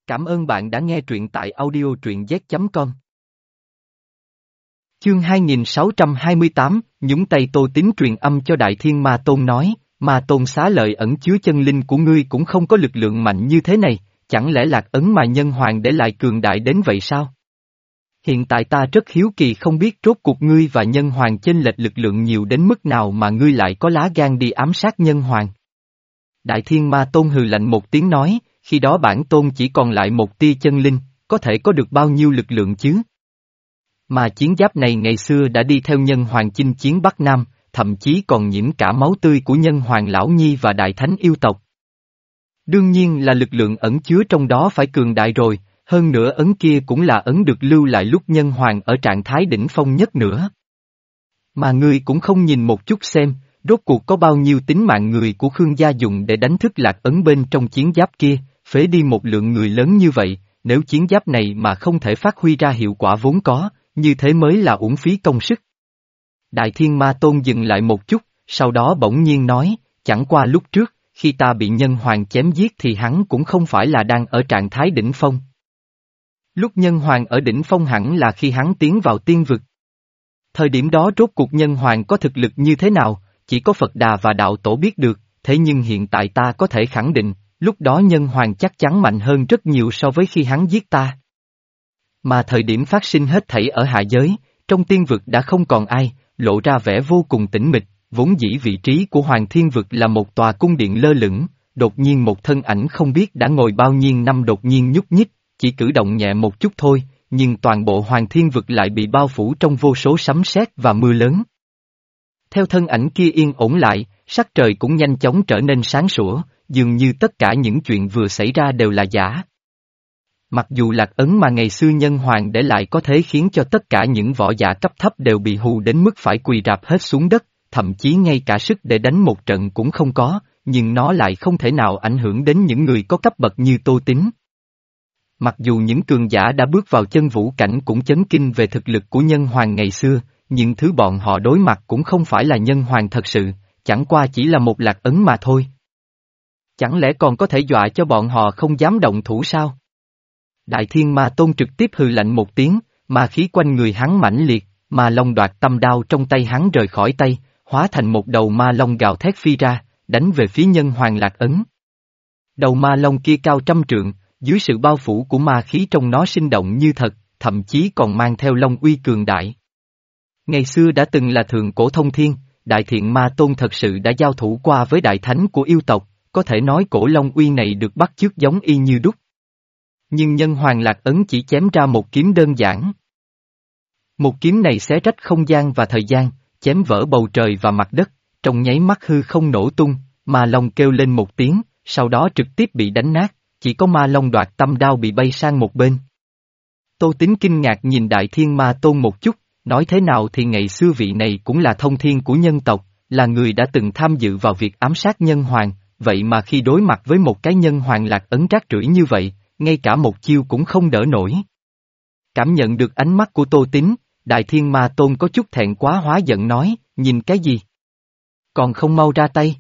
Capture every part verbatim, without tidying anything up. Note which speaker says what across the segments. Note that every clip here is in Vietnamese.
Speaker 1: Cảm ơn bạn đã nghe truyện tại audio truyện z chấm com. Chương hai nghìn sáu trăm hai mươi tám, nhúng tay Tô Tín truyền âm cho Đại Thiên Ma Tôn nói, Ma Tôn xá lợi ẩn chứa chân linh của ngươi cũng không có lực lượng mạnh như thế này, chẳng lẽ lạc ấn mà nhân hoàng để lại cường đại đến vậy sao? Hiện tại ta rất hiếu kỳ không biết rốt cuộc ngươi và nhân hoàng chênh lệch lực lượng nhiều đến mức nào mà ngươi lại có lá gan đi ám sát nhân hoàng. Đại Thiên Ma Tôn hừ lạnh một tiếng nói, khi đó bản tôn chỉ còn lại một tia chân linh, có thể có được bao nhiêu lực lượng chứ? Mà chiến giáp này ngày xưa đã đi theo nhân hoàng chinh chiến Bắc Nam, thậm chí còn nhiễm cả máu tươi của nhân hoàng Lão Nhi và đại thánh yêu tộc. Đương nhiên là lực lượng ẩn chứa trong đó phải cường đại rồi, hơn nữa ấn kia cũng là ấn được lưu lại lúc nhân hoàng ở trạng thái đỉnh phong nhất nữa. Mà ngươi cũng không nhìn một chút xem, rốt cuộc có bao nhiêu tính mạng người của Khương gia dùng để đánh thức lạc ấn bên trong chiến giáp kia, phế đi một lượng người lớn như vậy, nếu chiến giáp này mà không thể phát huy ra hiệu quả vốn có, như thế mới là uổng phí công sức. Đại Thiên Ma Tôn dừng lại một chút, sau đó bỗng nhiên nói, chẳng qua lúc trước, khi ta bị nhân hoàng chém giết thì hắn cũng không phải là đang ở trạng thái đỉnh phong. Lúc nhân hoàng ở đỉnh phong hẳn là khi hắn tiến vào tiên vực. Thời điểm đó rốt cuộc nhân hoàng có thực lực như thế nào, chỉ có Phật Đà và Đạo Tổ biết được, thế nhưng hiện tại ta có thể khẳng định, lúc đó nhân hoàng chắc chắn mạnh hơn rất nhiều so với khi hắn giết ta. Mà thời điểm phát sinh hết thảy ở hạ giới, trong tiên vực đã không còn ai, lộ ra vẻ vô cùng tĩnh mịch, vốn dĩ vị trí của Hoàng Thiên Vực là một tòa cung điện lơ lửng, đột nhiên một thân ảnh không biết đã ngồi bao nhiêu năm đột nhiên nhúc nhích, chỉ cử động nhẹ một chút thôi, nhưng toàn bộ Hoàng Thiên Vực lại bị bao phủ trong vô số sấm sét và mưa lớn. Theo thân ảnh kia yên ổn lại, sắc trời cũng nhanh chóng trở nên sáng sủa, dường như tất cả những chuyện vừa xảy ra đều là giả. Mặc dù lạc ấn mà ngày xưa nhân hoàng để lại có thể khiến cho tất cả những võ giả cấp thấp đều bị hù đến mức phải quỳ rạp hết xuống đất, thậm chí ngay cả sức để đánh một trận cũng không có, nhưng nó lại không thể nào ảnh hưởng đến những người có cấp bậc như Tô Tín. Mặc dù những cường giả đã bước vào chân vũ cảnh cũng chấn kinh về thực lực của nhân hoàng ngày xưa, nhưng thứ bọn họ đối mặt cũng không phải là nhân hoàng thật sự, chẳng qua chỉ là một lạc ấn mà thôi. Chẳng lẽ còn có thể dọa cho bọn họ không dám động thủ sao? Đại Thiên Ma Tôn trực tiếp hừ lạnh một tiếng, ma khí quanh người hắn mãnh liệt, ma long đoạt tâm đao trong tay hắn rời khỏi tay, hóa thành một đầu ma long gào thét phi ra, đánh về phía nhân hoàng lạc ấn. Đầu ma long kia cao trăm trượng, dưới sự bao phủ của ma khí trong nó sinh động như thật, thậm chí còn mang theo long uy cường đại. Ngày xưa đã từng là thượng cổ thông thiên, Đại Thiện Ma Tôn thật sự đã giao thủ qua với đại thánh của yêu tộc, có thể nói cổ long uy này được bắt chước giống y như đúc. Nhưng nhân hoàng lạc ấn chỉ chém ra một kiếm đơn giản. Một kiếm này xé rách không gian và thời gian, chém vỡ bầu trời và mặt đất, trong nháy mắt hư không nổ tung, ma long kêu lên một tiếng, sau đó trực tiếp bị đánh nát, chỉ có ma long đoạt tâm đao bị bay sang một bên. Tô Tín kinh ngạc nhìn Đại Thiên Ma Tôn một chút, nói thế nào thì ngày xưa vị này cũng là thông thiên của nhân tộc, là người đã từng tham dự vào việc ám sát nhân hoàng, vậy mà khi đối mặt với một cái nhân hoàng lạc ấn rác rưởi như vậy, ngay cả một chiêu cũng không đỡ nổi. Cảm nhận được ánh mắt của Tô Tín, Đại Thiên Ma Tôn có chút thẹn quá hóa giận nói, nhìn cái gì? Còn không mau ra tay.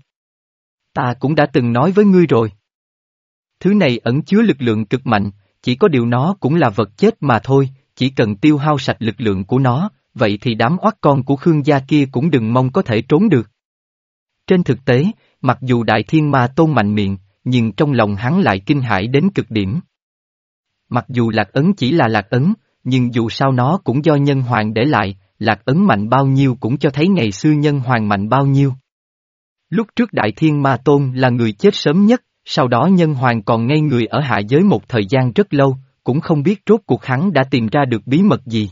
Speaker 1: Ta cũng đã từng nói với ngươi rồi. Thứ này ẩn chứa lực lượng cực mạnh, chỉ có điều nó cũng là vật chết mà thôi, chỉ cần tiêu hao sạch lực lượng của nó, vậy thì đám oát con của Khương gia kia cũng đừng mong có thể trốn được. Trên thực tế, mặc dù Đại Thiên Ma Tôn mạnh miệng, nhưng trong lòng hắn lại kinh hãi đến cực điểm. Mặc dù lạc ấn chỉ là lạc ấn, nhưng dù sao nó cũng do nhân hoàng để lại, lạc ấn mạnh bao nhiêu cũng cho thấy ngày xưa nhân hoàng mạnh bao nhiêu. Lúc trước Đại Thiên Ma Tôn là người chết sớm nhất, sau đó nhân hoàng còn ngây người ở hạ giới một thời gian rất lâu, cũng không biết rốt cuộc hắn đã tìm ra được bí mật gì.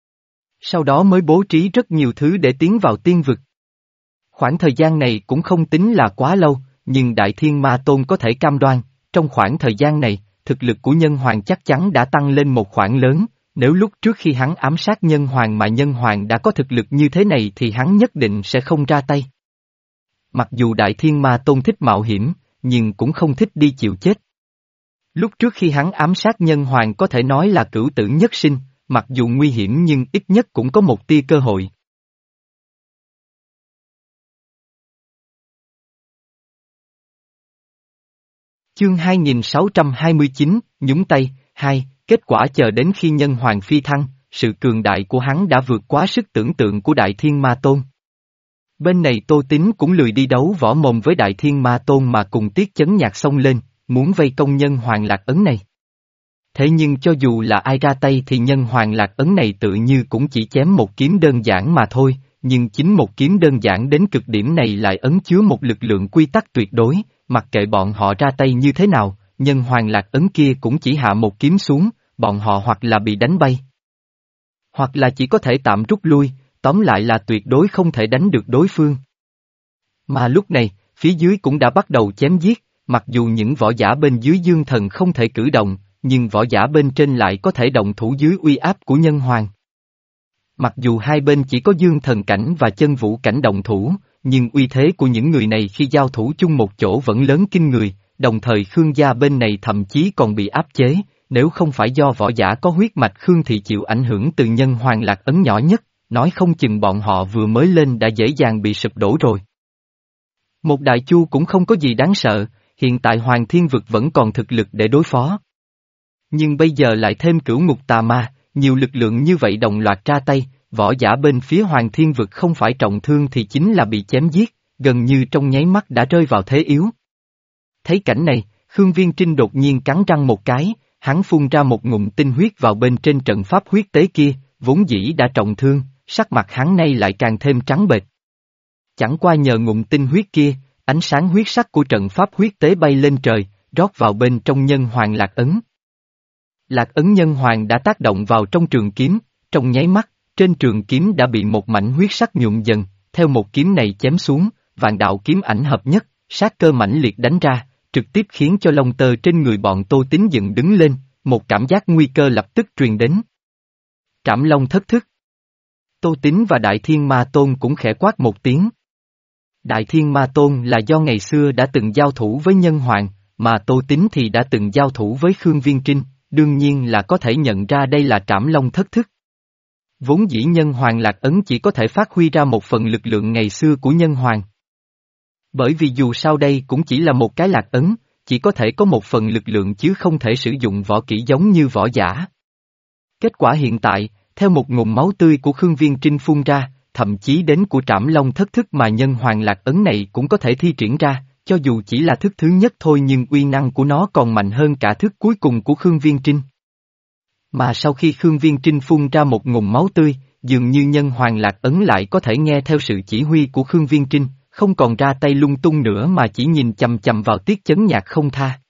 Speaker 1: Sau đó mới bố trí rất nhiều thứ để tiến vào tiên vực. Khoảng thời gian này cũng không tính là quá lâu, nhưng Đại Thiên Ma Tôn có thể cam đoan, trong khoảng thời gian này, thực lực của nhân hoàng chắc chắn đã tăng lên một khoảng lớn, nếu lúc trước khi hắn ám sát nhân hoàng mà nhân hoàng đã có thực lực như thế này thì hắn nhất định sẽ không ra tay. Mặc dù Đại Thiên Ma Tôn thích mạo hiểm, nhưng cũng không thích đi chịu chết. Lúc trước khi hắn ám sát nhân hoàng có thể nói là cửu tử nhất sinh, mặc dù nguy hiểm nhưng ít nhất cũng có một tia cơ hội. Chương hai nghìn sáu trăm hai mươi chín, nhúng tay, hai, kết quả chờ đến khi nhân hoàng phi thăng, sự cường đại của hắn đã vượt quá sức tưởng tượng của Đại Thiên Ma Tôn. Bên này Tô Tín cũng lười đi đấu võ mồm với Đại Thiên Ma Tôn mà cùng Tiết Chấn Nhạc xông lên, muốn vây công nhân hoàng lạc ấn này. Thế nhưng cho dù là ai ra tay thì nhân hoàng lạc ấn này tự như cũng chỉ chém một kiếm đơn giản mà thôi, nhưng chính một kiếm đơn giản đến cực điểm này lại ấn chứa một lực lượng quy tắc tuyệt đối, mặc kệ bọn họ ra tay như thế nào, nhân hoàng lạc ấn kia cũng chỉ hạ một kiếm xuống, bọn họ hoặc là bị đánh bay, hoặc là chỉ có thể tạm rút lui, tóm lại là tuyệt đối không thể đánh được đối phương. Mà lúc này, phía dưới cũng đã bắt đầu chém giết, mặc dù những võ giả bên dưới dương thần không thể cử động, nhưng võ giả bên trên lại có thể động thủ dưới uy áp của nhân hoàng. Mặc dù hai bên chỉ có dương thần cảnh và chân vũ cảnh động thủ, nhưng uy thế của những người này khi giao thủ chung một chỗ vẫn lớn kinh người, đồng thời Khương gia bên này thậm chí còn bị áp chế, nếu không phải do võ giả có huyết mạch Khương thì chịu ảnh hưởng từ nhân hoàng lạc ấn nhỏ nhất, nói không chừng bọn họ vừa mới lên đã dễ dàng bị sụp đổ rồi. Một đại chu cũng không có gì đáng sợ, hiện tại Hoàng Thiên Vực vẫn còn thực lực để đối phó. Nhưng bây giờ lại thêm cửu ngục tà ma, nhiều lực lượng như vậy đồng loạt ra tay, võ giả bên phía Hoàng Thiên Vực không phải trọng thương thì chính là bị chém giết, gần như trong nháy mắt đã rơi vào thế yếu. Thấy cảnh này, Khương Viên Trinh đột nhiên cắn răng một cái, hắn phun ra một ngụm tinh huyết vào bên trên trận pháp huyết tế kia, vốn dĩ đã trọng thương, sắc mặt hắn nay lại càng thêm trắng bệch. Chẳng qua nhờ ngụm tinh huyết kia, ánh sáng huyết sắc của trận pháp huyết tế bay lên trời, rót vào bên trong nhân hoàng lạc ấn. Lạc ấn nhân hoàng đã tác động vào trong trường kiếm, trong nháy mắt, trên trường kiếm đã bị một mảnh huyết sắc nhuộm dần, theo một kiếm này chém xuống, vạn đạo kiếm ảnh hợp nhất, sát cơ mãnh liệt đánh ra, trực tiếp khiến cho lông tơ trên người bọn Tô Tín dựng đứng lên, một cảm giác nguy cơ lập tức truyền đến. Trảm Long thất thức. Tô Tín và Đại Thiên Ma Tôn cũng khẽ quát một tiếng. Đại Thiên Ma Tôn là do ngày xưa đã từng giao thủ với nhân hoàng, mà Tô Tín thì đã từng giao thủ với Khương Viên Trinh, đương nhiên là có thể nhận ra đây là Trảm Long thất thức. Vốn dĩ nhân hoàng lạc ấn chỉ có thể phát huy ra một phần lực lượng ngày xưa của nhân hoàng. Bởi vì dù sao đây cũng chỉ là một cái lạc ấn, chỉ có thể có một phần lực lượng chứ không thể sử dụng võ kỹ giống như võ giả. Kết quả hiện tại, theo một ngụm máu tươi của Khương Viên Trinh phun ra, thậm chí đến của Trảm Long thất thức mà nhân hoàng lạc ấn này cũng có thể thi triển ra, cho dù chỉ là thức thứ nhất thôi nhưng uy năng của nó còn mạnh hơn cả thức cuối cùng của Khương Viên Trinh. Mà sau khi Khương Viên Trinh phun ra một ngụm máu tươi, dường như nhân hoàng lạc ấn lại có thể nghe theo sự chỉ huy của Khương Viên Trinh, không còn ra tay lung tung nữa mà chỉ nhìn chằm chằm vào Tiết Chấn Nhạc không tha.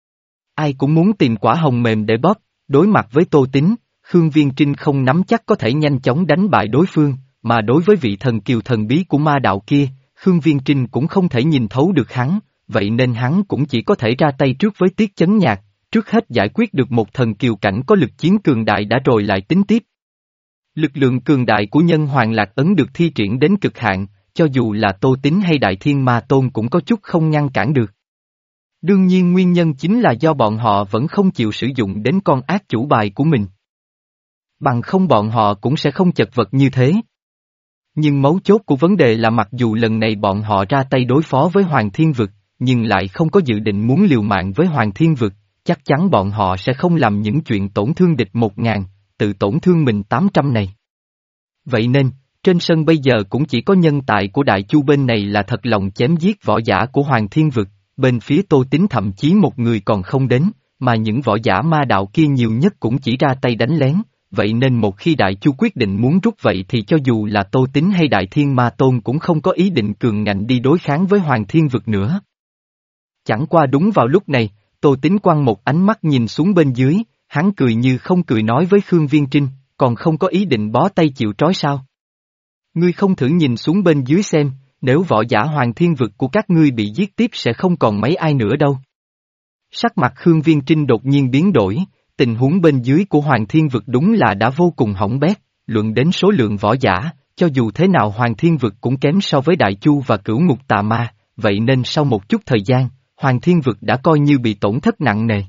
Speaker 1: Ai cũng muốn tìm quả hồng mềm để bóp, đối mặt với Tô Tín, Khương Viên Trinh không nắm chắc có thể nhanh chóng đánh bại đối phương, mà đối với vị thần kiều thần bí của ma đạo kia, Khương Viên Trinh cũng không thể nhìn thấu được hắn, vậy nên hắn cũng chỉ có thể ra tay trước với Tiết Chấn Nhạc, trước hết giải quyết được một thần kiều cảnh có lực chiến cường đại đã rồi lại tính tiếp. Lực lượng cường đại của nhân hoàng lạc ấn được thi triển đến cực hạn, cho dù là Tô Tín hay Đại Thiên Ma Tôn cũng có chút không ngăn cản được. Đương nhiên nguyên nhân chính là do bọn họ vẫn không chịu sử dụng đến con ác chủ bài của mình. Bằng không bọn họ cũng sẽ không chật vật như thế. Nhưng mấu chốt của vấn đề là mặc dù lần này bọn họ ra tay đối phó với Hoàng Thiên Vực, nhưng lại không có dự định muốn liều mạng với Hoàng Thiên Vực, chắc chắn bọn họ sẽ không làm những chuyện tổn thương địch một ngàn, tự tổn thương mình tám trăm này. Vậy nên, trên sân bây giờ cũng chỉ có nhân tài của Đại Chu bên này là thật lòng chém giết võ giả của Hoàng Thiên Vực, bên phía Tô Tín thậm chí một người còn không đến, mà những võ giả ma đạo kia nhiều nhất cũng chỉ ra tay đánh lén, vậy nên một khi Đại Chu quyết định muốn rút vậy thì cho dù là Tô Tín hay Đại Thiên Ma Tôn cũng không có ý định cường ngạnh đi đối kháng với Hoàng Thiên Vực nữa. Chẳng qua đúng vào lúc này, Tô Tín quăng một ánh mắt nhìn xuống bên dưới, hắn cười như không cười nói với Khương Viên Trinh, còn không có ý định bó tay chịu trói sao? Ngươi không thử nhìn xuống bên dưới xem, nếu võ giả Hoàng Thiên Vực của các ngươi bị giết tiếp sẽ không còn mấy ai nữa đâu. Sắc mặt Khương Viên Trinh đột nhiên biến đổi, tình huống bên dưới của Hoàng Thiên Vực đúng là đã vô cùng hỏng bét, luận đến số lượng võ giả, cho dù thế nào Hoàng Thiên Vực cũng kém so với Đại Chu và Cửu Ngục Tà Ma, vậy nên sau một chút thời gian, Hoàng Thiên Vực đã coi như bị tổn thất nặng nề.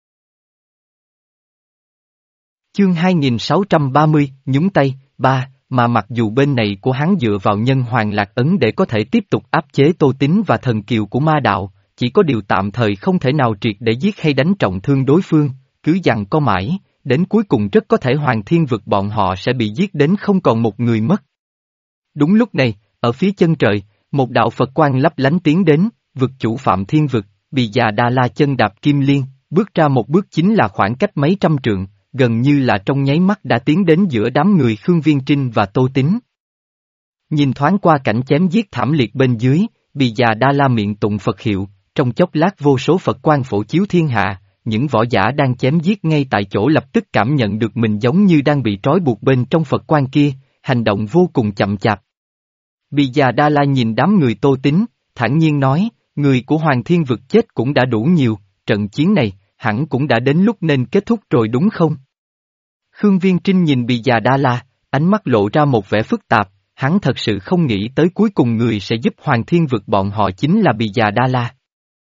Speaker 1: Chương hai nghìn sáu trăm ba mươi, nhúng tay, ba, mà mặc dù bên này của hắn dựa vào nhân hoàng lạc ấn để có thể tiếp tục áp chế Tô Tín và thần kiều của ma đạo, chỉ có điều tạm thời không thể nào triệt để giết hay đánh trọng thương đối phương, cứ dằn co mãi, đến cuối cùng rất có thể Hoàng Thiên Vực bọn họ sẽ bị giết đến không còn một người mất. Đúng lúc này, ở phía chân trời, một đạo Phật quang lấp lánh tiến đến, vực chủ Phạm Thiên Vực, Bì Già Đa La chân đạp kim liên, bước ra một bước chính là khoảng cách mấy trăm trượng, gần như là trong nháy mắt đã tiến đến giữa đám người Khương Viên Trinh và Tô Tín. Nhìn thoáng qua cảnh chém giết thảm liệt bên dưới, Bì Già Đa La miệng tụng Phật hiệu, trong chốc lát vô số Phật quang phổ chiếu thiên hạ, những võ giả đang chém giết ngay tại chỗ lập tức cảm nhận được mình giống như đang bị trói buộc bên trong Phật quang kia, hành động vô cùng chậm chạp. Bì Già Đa La nhìn đám người Tô Tín, thản nhiên nói, người của Hoàng Thiên Vực chết cũng đã đủ nhiều, trận chiến này, hẳn cũng đã đến lúc nên kết thúc rồi đúng không? Khương Viên Trinh nhìn Bì Già Đa La, ánh mắt lộ ra một vẻ phức tạp, hắn thật sự không nghĩ tới cuối cùng người sẽ giúp Hoàng Thiên Vực bọn họ chính là Bì Già Đa La.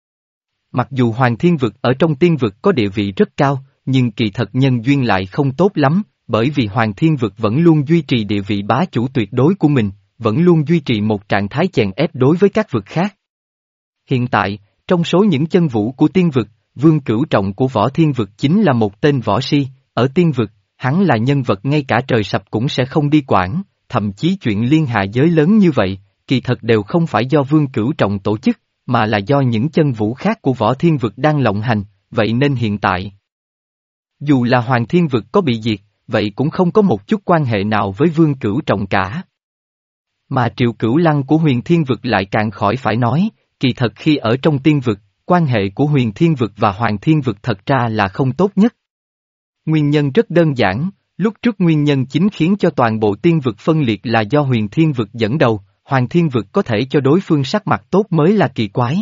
Speaker 1: Mặc dù Hoàng Thiên Vực ở trong tiên vực có địa vị rất cao, nhưng kỳ thật nhân duyên lại không tốt lắm, bởi vì Hoàng Thiên Vực vẫn luôn duy trì địa vị bá chủ tuyệt đối của mình, vẫn luôn duy trì một trạng thái chèn ép đối với các vực khác. Hiện tại, trong số những chân vũ của tiên vực, Vương Cửu Trọng của Võ Thiên Vực chính là một tên võ si, ở tiên vực, hắn là nhân vật ngay cả trời sập cũng sẽ không đi quản, thậm chí chuyện liên hạ giới lớn như vậy, kỳ thật đều không phải do Vương Cửu Trọng tổ chức, mà là do những chân vũ khác của Võ Thiên Vực đang lộng hành, vậy nên hiện tại, dù là Hoàng Thiên Vực có bị diệt, vậy cũng không có một chút quan hệ nào với Vương Cửu Trọng cả. Mà Triệu Cửu Lăng của Huyền Thiên Vực lại càng khỏi phải nói, kỳ thật khi ở trong tiên vực, quan hệ của Huyền Thiên Vực và Hoàng Thiên Vực thật ra là không tốt nhất. Nguyên nhân rất đơn giản, lúc trước nguyên nhân chính khiến cho toàn bộ tiên vực phân liệt là do Huyền Thiên Vực dẫn đầu, Hoàng Thiên Vực có thể cho đối phương sắc mặt tốt mới là kỳ quái.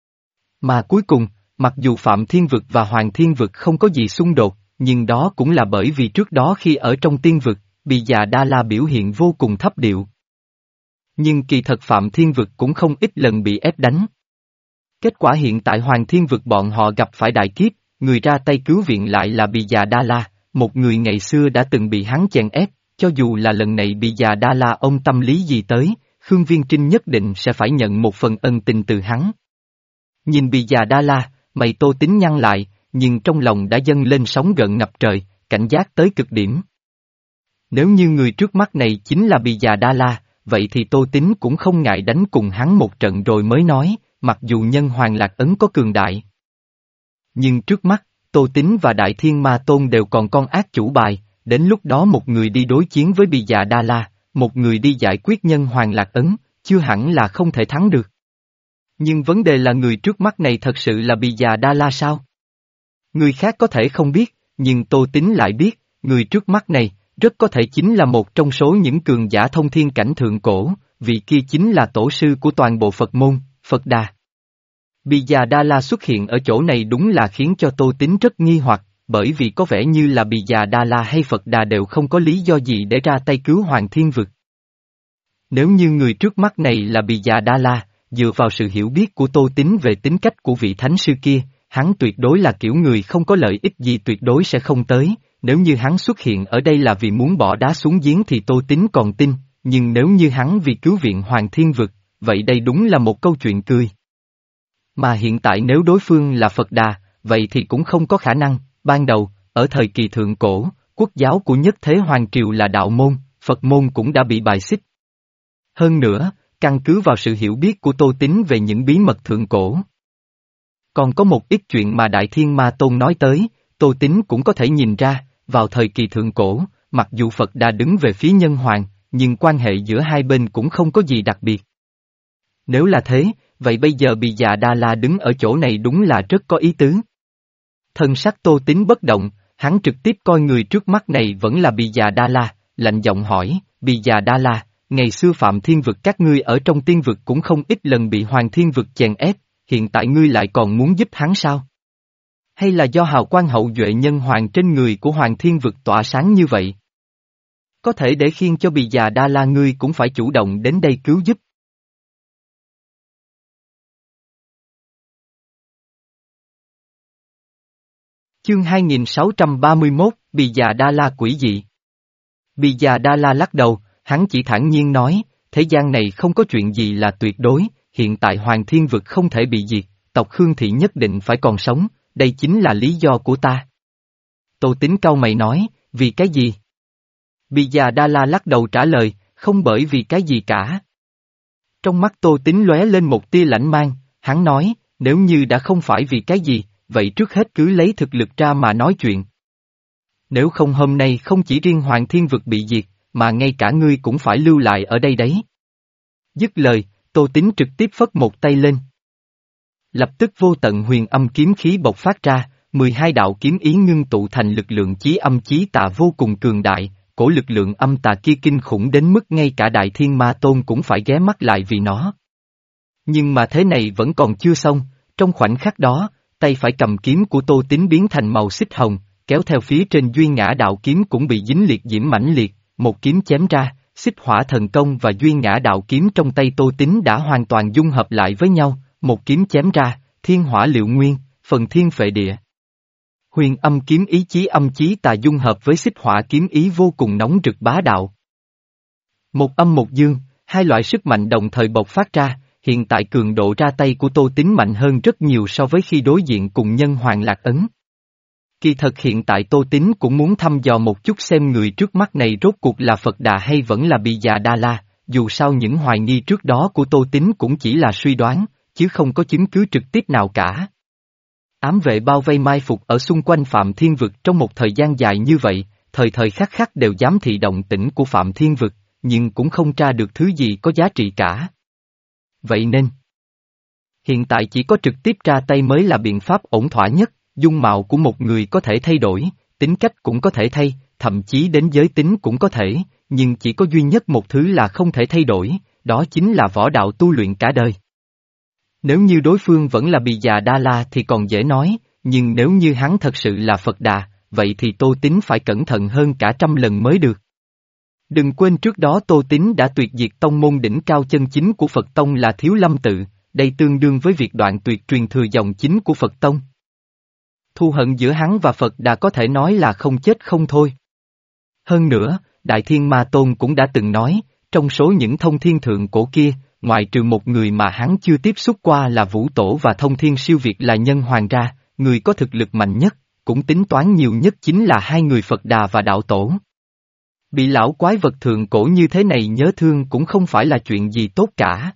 Speaker 1: Mà cuối cùng, mặc dù Phạm Thiên Vực và Hoàng Thiên Vực không có gì xung đột, nhưng đó cũng là bởi vì trước đó khi ở trong tiên vực, Bì Già Đa La biểu hiện vô cùng thấp điệu. Nhưng kỳ thật Phạm Thiên Vực cũng không ít lần bị ép đánh. Kết quả hiện tại Hoàng Thiên Vực bọn họ gặp phải đại kiếp, người ra tay cứu viện lại là Bì Già Đa La, một người ngày xưa đã từng bị hắn chèn ép, cho dù là lần này Bì Già Đa La ông tâm lý gì tới, Khương Viên Trinh nhất định sẽ phải nhận một phần ân tình từ hắn. Nhìn Bì Già Đa La, mày Tô Tín nhăn lại, nhưng trong lòng đã dâng lên sóng gợn ngập trời, cảnh giác tới cực điểm. Nếu như người trước mắt này chính là Bì Già Đa La, vậy thì Tô Tín cũng không ngại đánh cùng hắn một trận rồi mới nói, mặc dù nhân hoàng lạc ấn có cường đại. Nhưng trước mắt, Tô Tín và Đại Thiên Ma Tôn đều còn con ác chủ bài, đến lúc đó một người đi đối chiến với Bì Già Đa La, một người đi giải quyết nhân hoàng lạc ấn, chưa hẳn là không thể thắng được. Nhưng vấn đề là người trước mắt này thật sự là Bì Già Đa La sao? Người khác có thể không biết, nhưng Tô Tín lại biết, người trước mắt này, rất có thể chính là một trong số những cường giả thông thiên cảnh thượng cổ, vị kia chính là tổ sư của toàn bộ Phật môn, Phật Đà. Bì Già Đa La xuất hiện ở chỗ này đúng là khiến cho Tô Tín rất nghi hoặc, bởi vì có vẻ như là Bì Già Đa La hay Phật Đà đều không có lý do gì để ra tay cứu Hoàng Thiên Vực. Nếu như người trước mắt này là Bì Già Đa La, dựa vào sự hiểu biết của Tô Tín về tính cách của vị thánh sư kia, hắn tuyệt đối là kiểu người không có lợi ích gì tuyệt đối sẽ không tới, nếu như hắn xuất hiện ở đây là vì muốn bỏ đá xuống giếng thì Tô Tín còn tin, nhưng nếu như hắn vì cứu viện Hoàng Thiên Vực, vậy đây đúng là một câu chuyện cười. Mà hiện tại nếu đối phương là Phật Đà, vậy thì cũng không có khả năng, ban đầu, ở thời kỳ thượng cổ, quốc giáo của nhất thế Hoàng Triều là đạo môn, Phật môn cũng đã bị bài xích. Hơn nữa, căn cứ vào sự hiểu biết của Tô Tín về những bí mật thượng cổ. Còn có một ít chuyện mà Đại Thiên Ma Tôn nói tới, Tô Tín cũng có thể nhìn ra, vào thời kỳ thượng cổ, mặc dù Phật Đà đứng về phía nhân hoàng, nhưng quan hệ giữa hai bên cũng không có gì đặc biệt. Nếu là thế, vậy bây giờ Bì Già Đa La đứng ở chỗ này đúng là rất có ý tứ. Thân sắc Tô Tín bất động, hắn trực tiếp coi người trước mắt này vẫn là Bì Già Đa La, lạnh giọng hỏi, Bì Già Đa La, ngày xưa Phạm Thiên Vực các ngươi ở trong tiên vực cũng không ít lần bị Hoàng Thiên Vực chèn ép, hiện tại ngươi lại còn muốn giúp hắn sao? Hay là do hào quang hậu duệ nhân hoàng trên người của Hoàng Thiên Vực tỏa sáng như vậy? Có thể để khiêng cho Bì Già Đa La ngươi cũng phải chủ động đến đây cứu giúp. Chương hai nghìn sáu trăm ba mươi mốt, Bì Già Đa La quỷ dị. Bì Già Đa La lắc đầu, Hắn chỉ thản nhiên nói, thế gian này không có chuyện gì là tuyệt đối, hiện tại Hoàng Thiên Vực không thể bị diệt, tộc Khương Thị nhất định phải còn sống, đây chính là lý do của ta. Tô Tính cau mày nói, vì cái gì? Bì già Đa La lắc đầu trả lời, không bởi vì cái gì cả. Trong mắt Tô Tính lóe lên một tia lãnh mang, hắn nói, nếu như đã không phải vì cái gì, vậy trước hết cứ lấy thực lực ra mà nói chuyện. Nếu không hôm nay không chỉ riêng Hoàng Thiên Vực bị diệt, mà ngay cả ngươi cũng phải lưu lại ở đây đấy. Dứt lời, Tô Tính trực tiếp phất một tay lên. Lập tức vô tận huyền âm kiếm khí bộc phát ra, mười hai đạo kiếm ý ngưng tụ thành lực lượng chí âm chí tà vô cùng cường đại, cổ lực lượng âm tà kia kinh khủng đến mức ngay cả Đại Thiên Ma Tôn cũng phải ghé mắt lại vì nó. Nhưng mà thế này vẫn còn chưa xong, trong khoảnh khắc đó, tay phải cầm kiếm của Tô Tính biến thành màu xích hồng, kéo theo phía trên duy ngã đạo kiếm cũng bị dính liệt diễm mãnh liệt, một kiếm chém ra, xích hỏa thần công và duy ngã đạo kiếm trong tay Tô Tính đã hoàn toàn dung hợp lại với nhau, một kiếm chém ra, thiên hỏa liệu nguyên, phần thiên phệ địa. Huyền âm kiếm ý chí âm chí tà dung hợp với xích hỏa kiếm ý vô cùng nóng rực bá đạo. Một âm một dương, hai loại sức mạnh đồng thời bộc phát ra, hiện tại cường độ ra tay của Tô Tính mạnh hơn rất nhiều so với khi đối diện cùng nhân hoàng lạc ấn. Kỳ thật hiện tại Tô Tính cũng muốn thăm dò một chút xem người trước mắt này rốt cuộc là Phật Đà hay vẫn là Bì Già Đa La, dù sao những hoài nghi trước đó của Tô Tính cũng chỉ là suy đoán, chứ không có chứng cứ trực tiếp nào cả. Ám vệ bao vây mai phục ở xung quanh Phạm Thiên Vực trong một thời gian dài như vậy, thời thời khắc khắc đều giám thị động tĩnh của Phạm Thiên Vực, nhưng cũng không tra được thứ gì có giá trị cả. Vậy nên, hiện tại chỉ có trực tiếp ra tay mới là biện pháp ổn thỏa nhất, dung mạo của một người có thể thay đổi, tính cách cũng có thể thay, thậm chí đến giới tính cũng có thể, nhưng chỉ có duy nhất một thứ là không thể thay đổi, đó chính là võ đạo tu luyện cả đời. Nếu như đối phương vẫn là Bì Già Đa La thì còn dễ nói, nhưng nếu như hắn thật sự là Phật Đà, vậy thì Tô Tính phải cẩn thận hơn cả trăm lần mới được. Đừng quên trước đó Tô Tính đã tuyệt diệt tông môn đỉnh cao chân chính của Phật Tông là Thiếu Lâm Tự, đây tương đương với việc đoạn tuyệt truyền thừa dòng chính của Phật Tông. Thù hận giữa hắn và Phật Đà có thể nói là không chết không thôi. Hơn nữa, Đại Thiên Ma Tôn cũng đã từng nói, trong số những thông thiên thượng cổ kia, ngoại trừ một người mà hắn chưa tiếp xúc qua là Vũ Tổ và thông thiên siêu việt là Nhân Hoàng ra, người có thực lực mạnh nhất, cũng tính toán nhiều nhất chính là hai người Phật Đà và Đạo Tổ. Bị lão quái vật thượng cổ như thế này nhớ thương cũng không phải là chuyện gì tốt cả.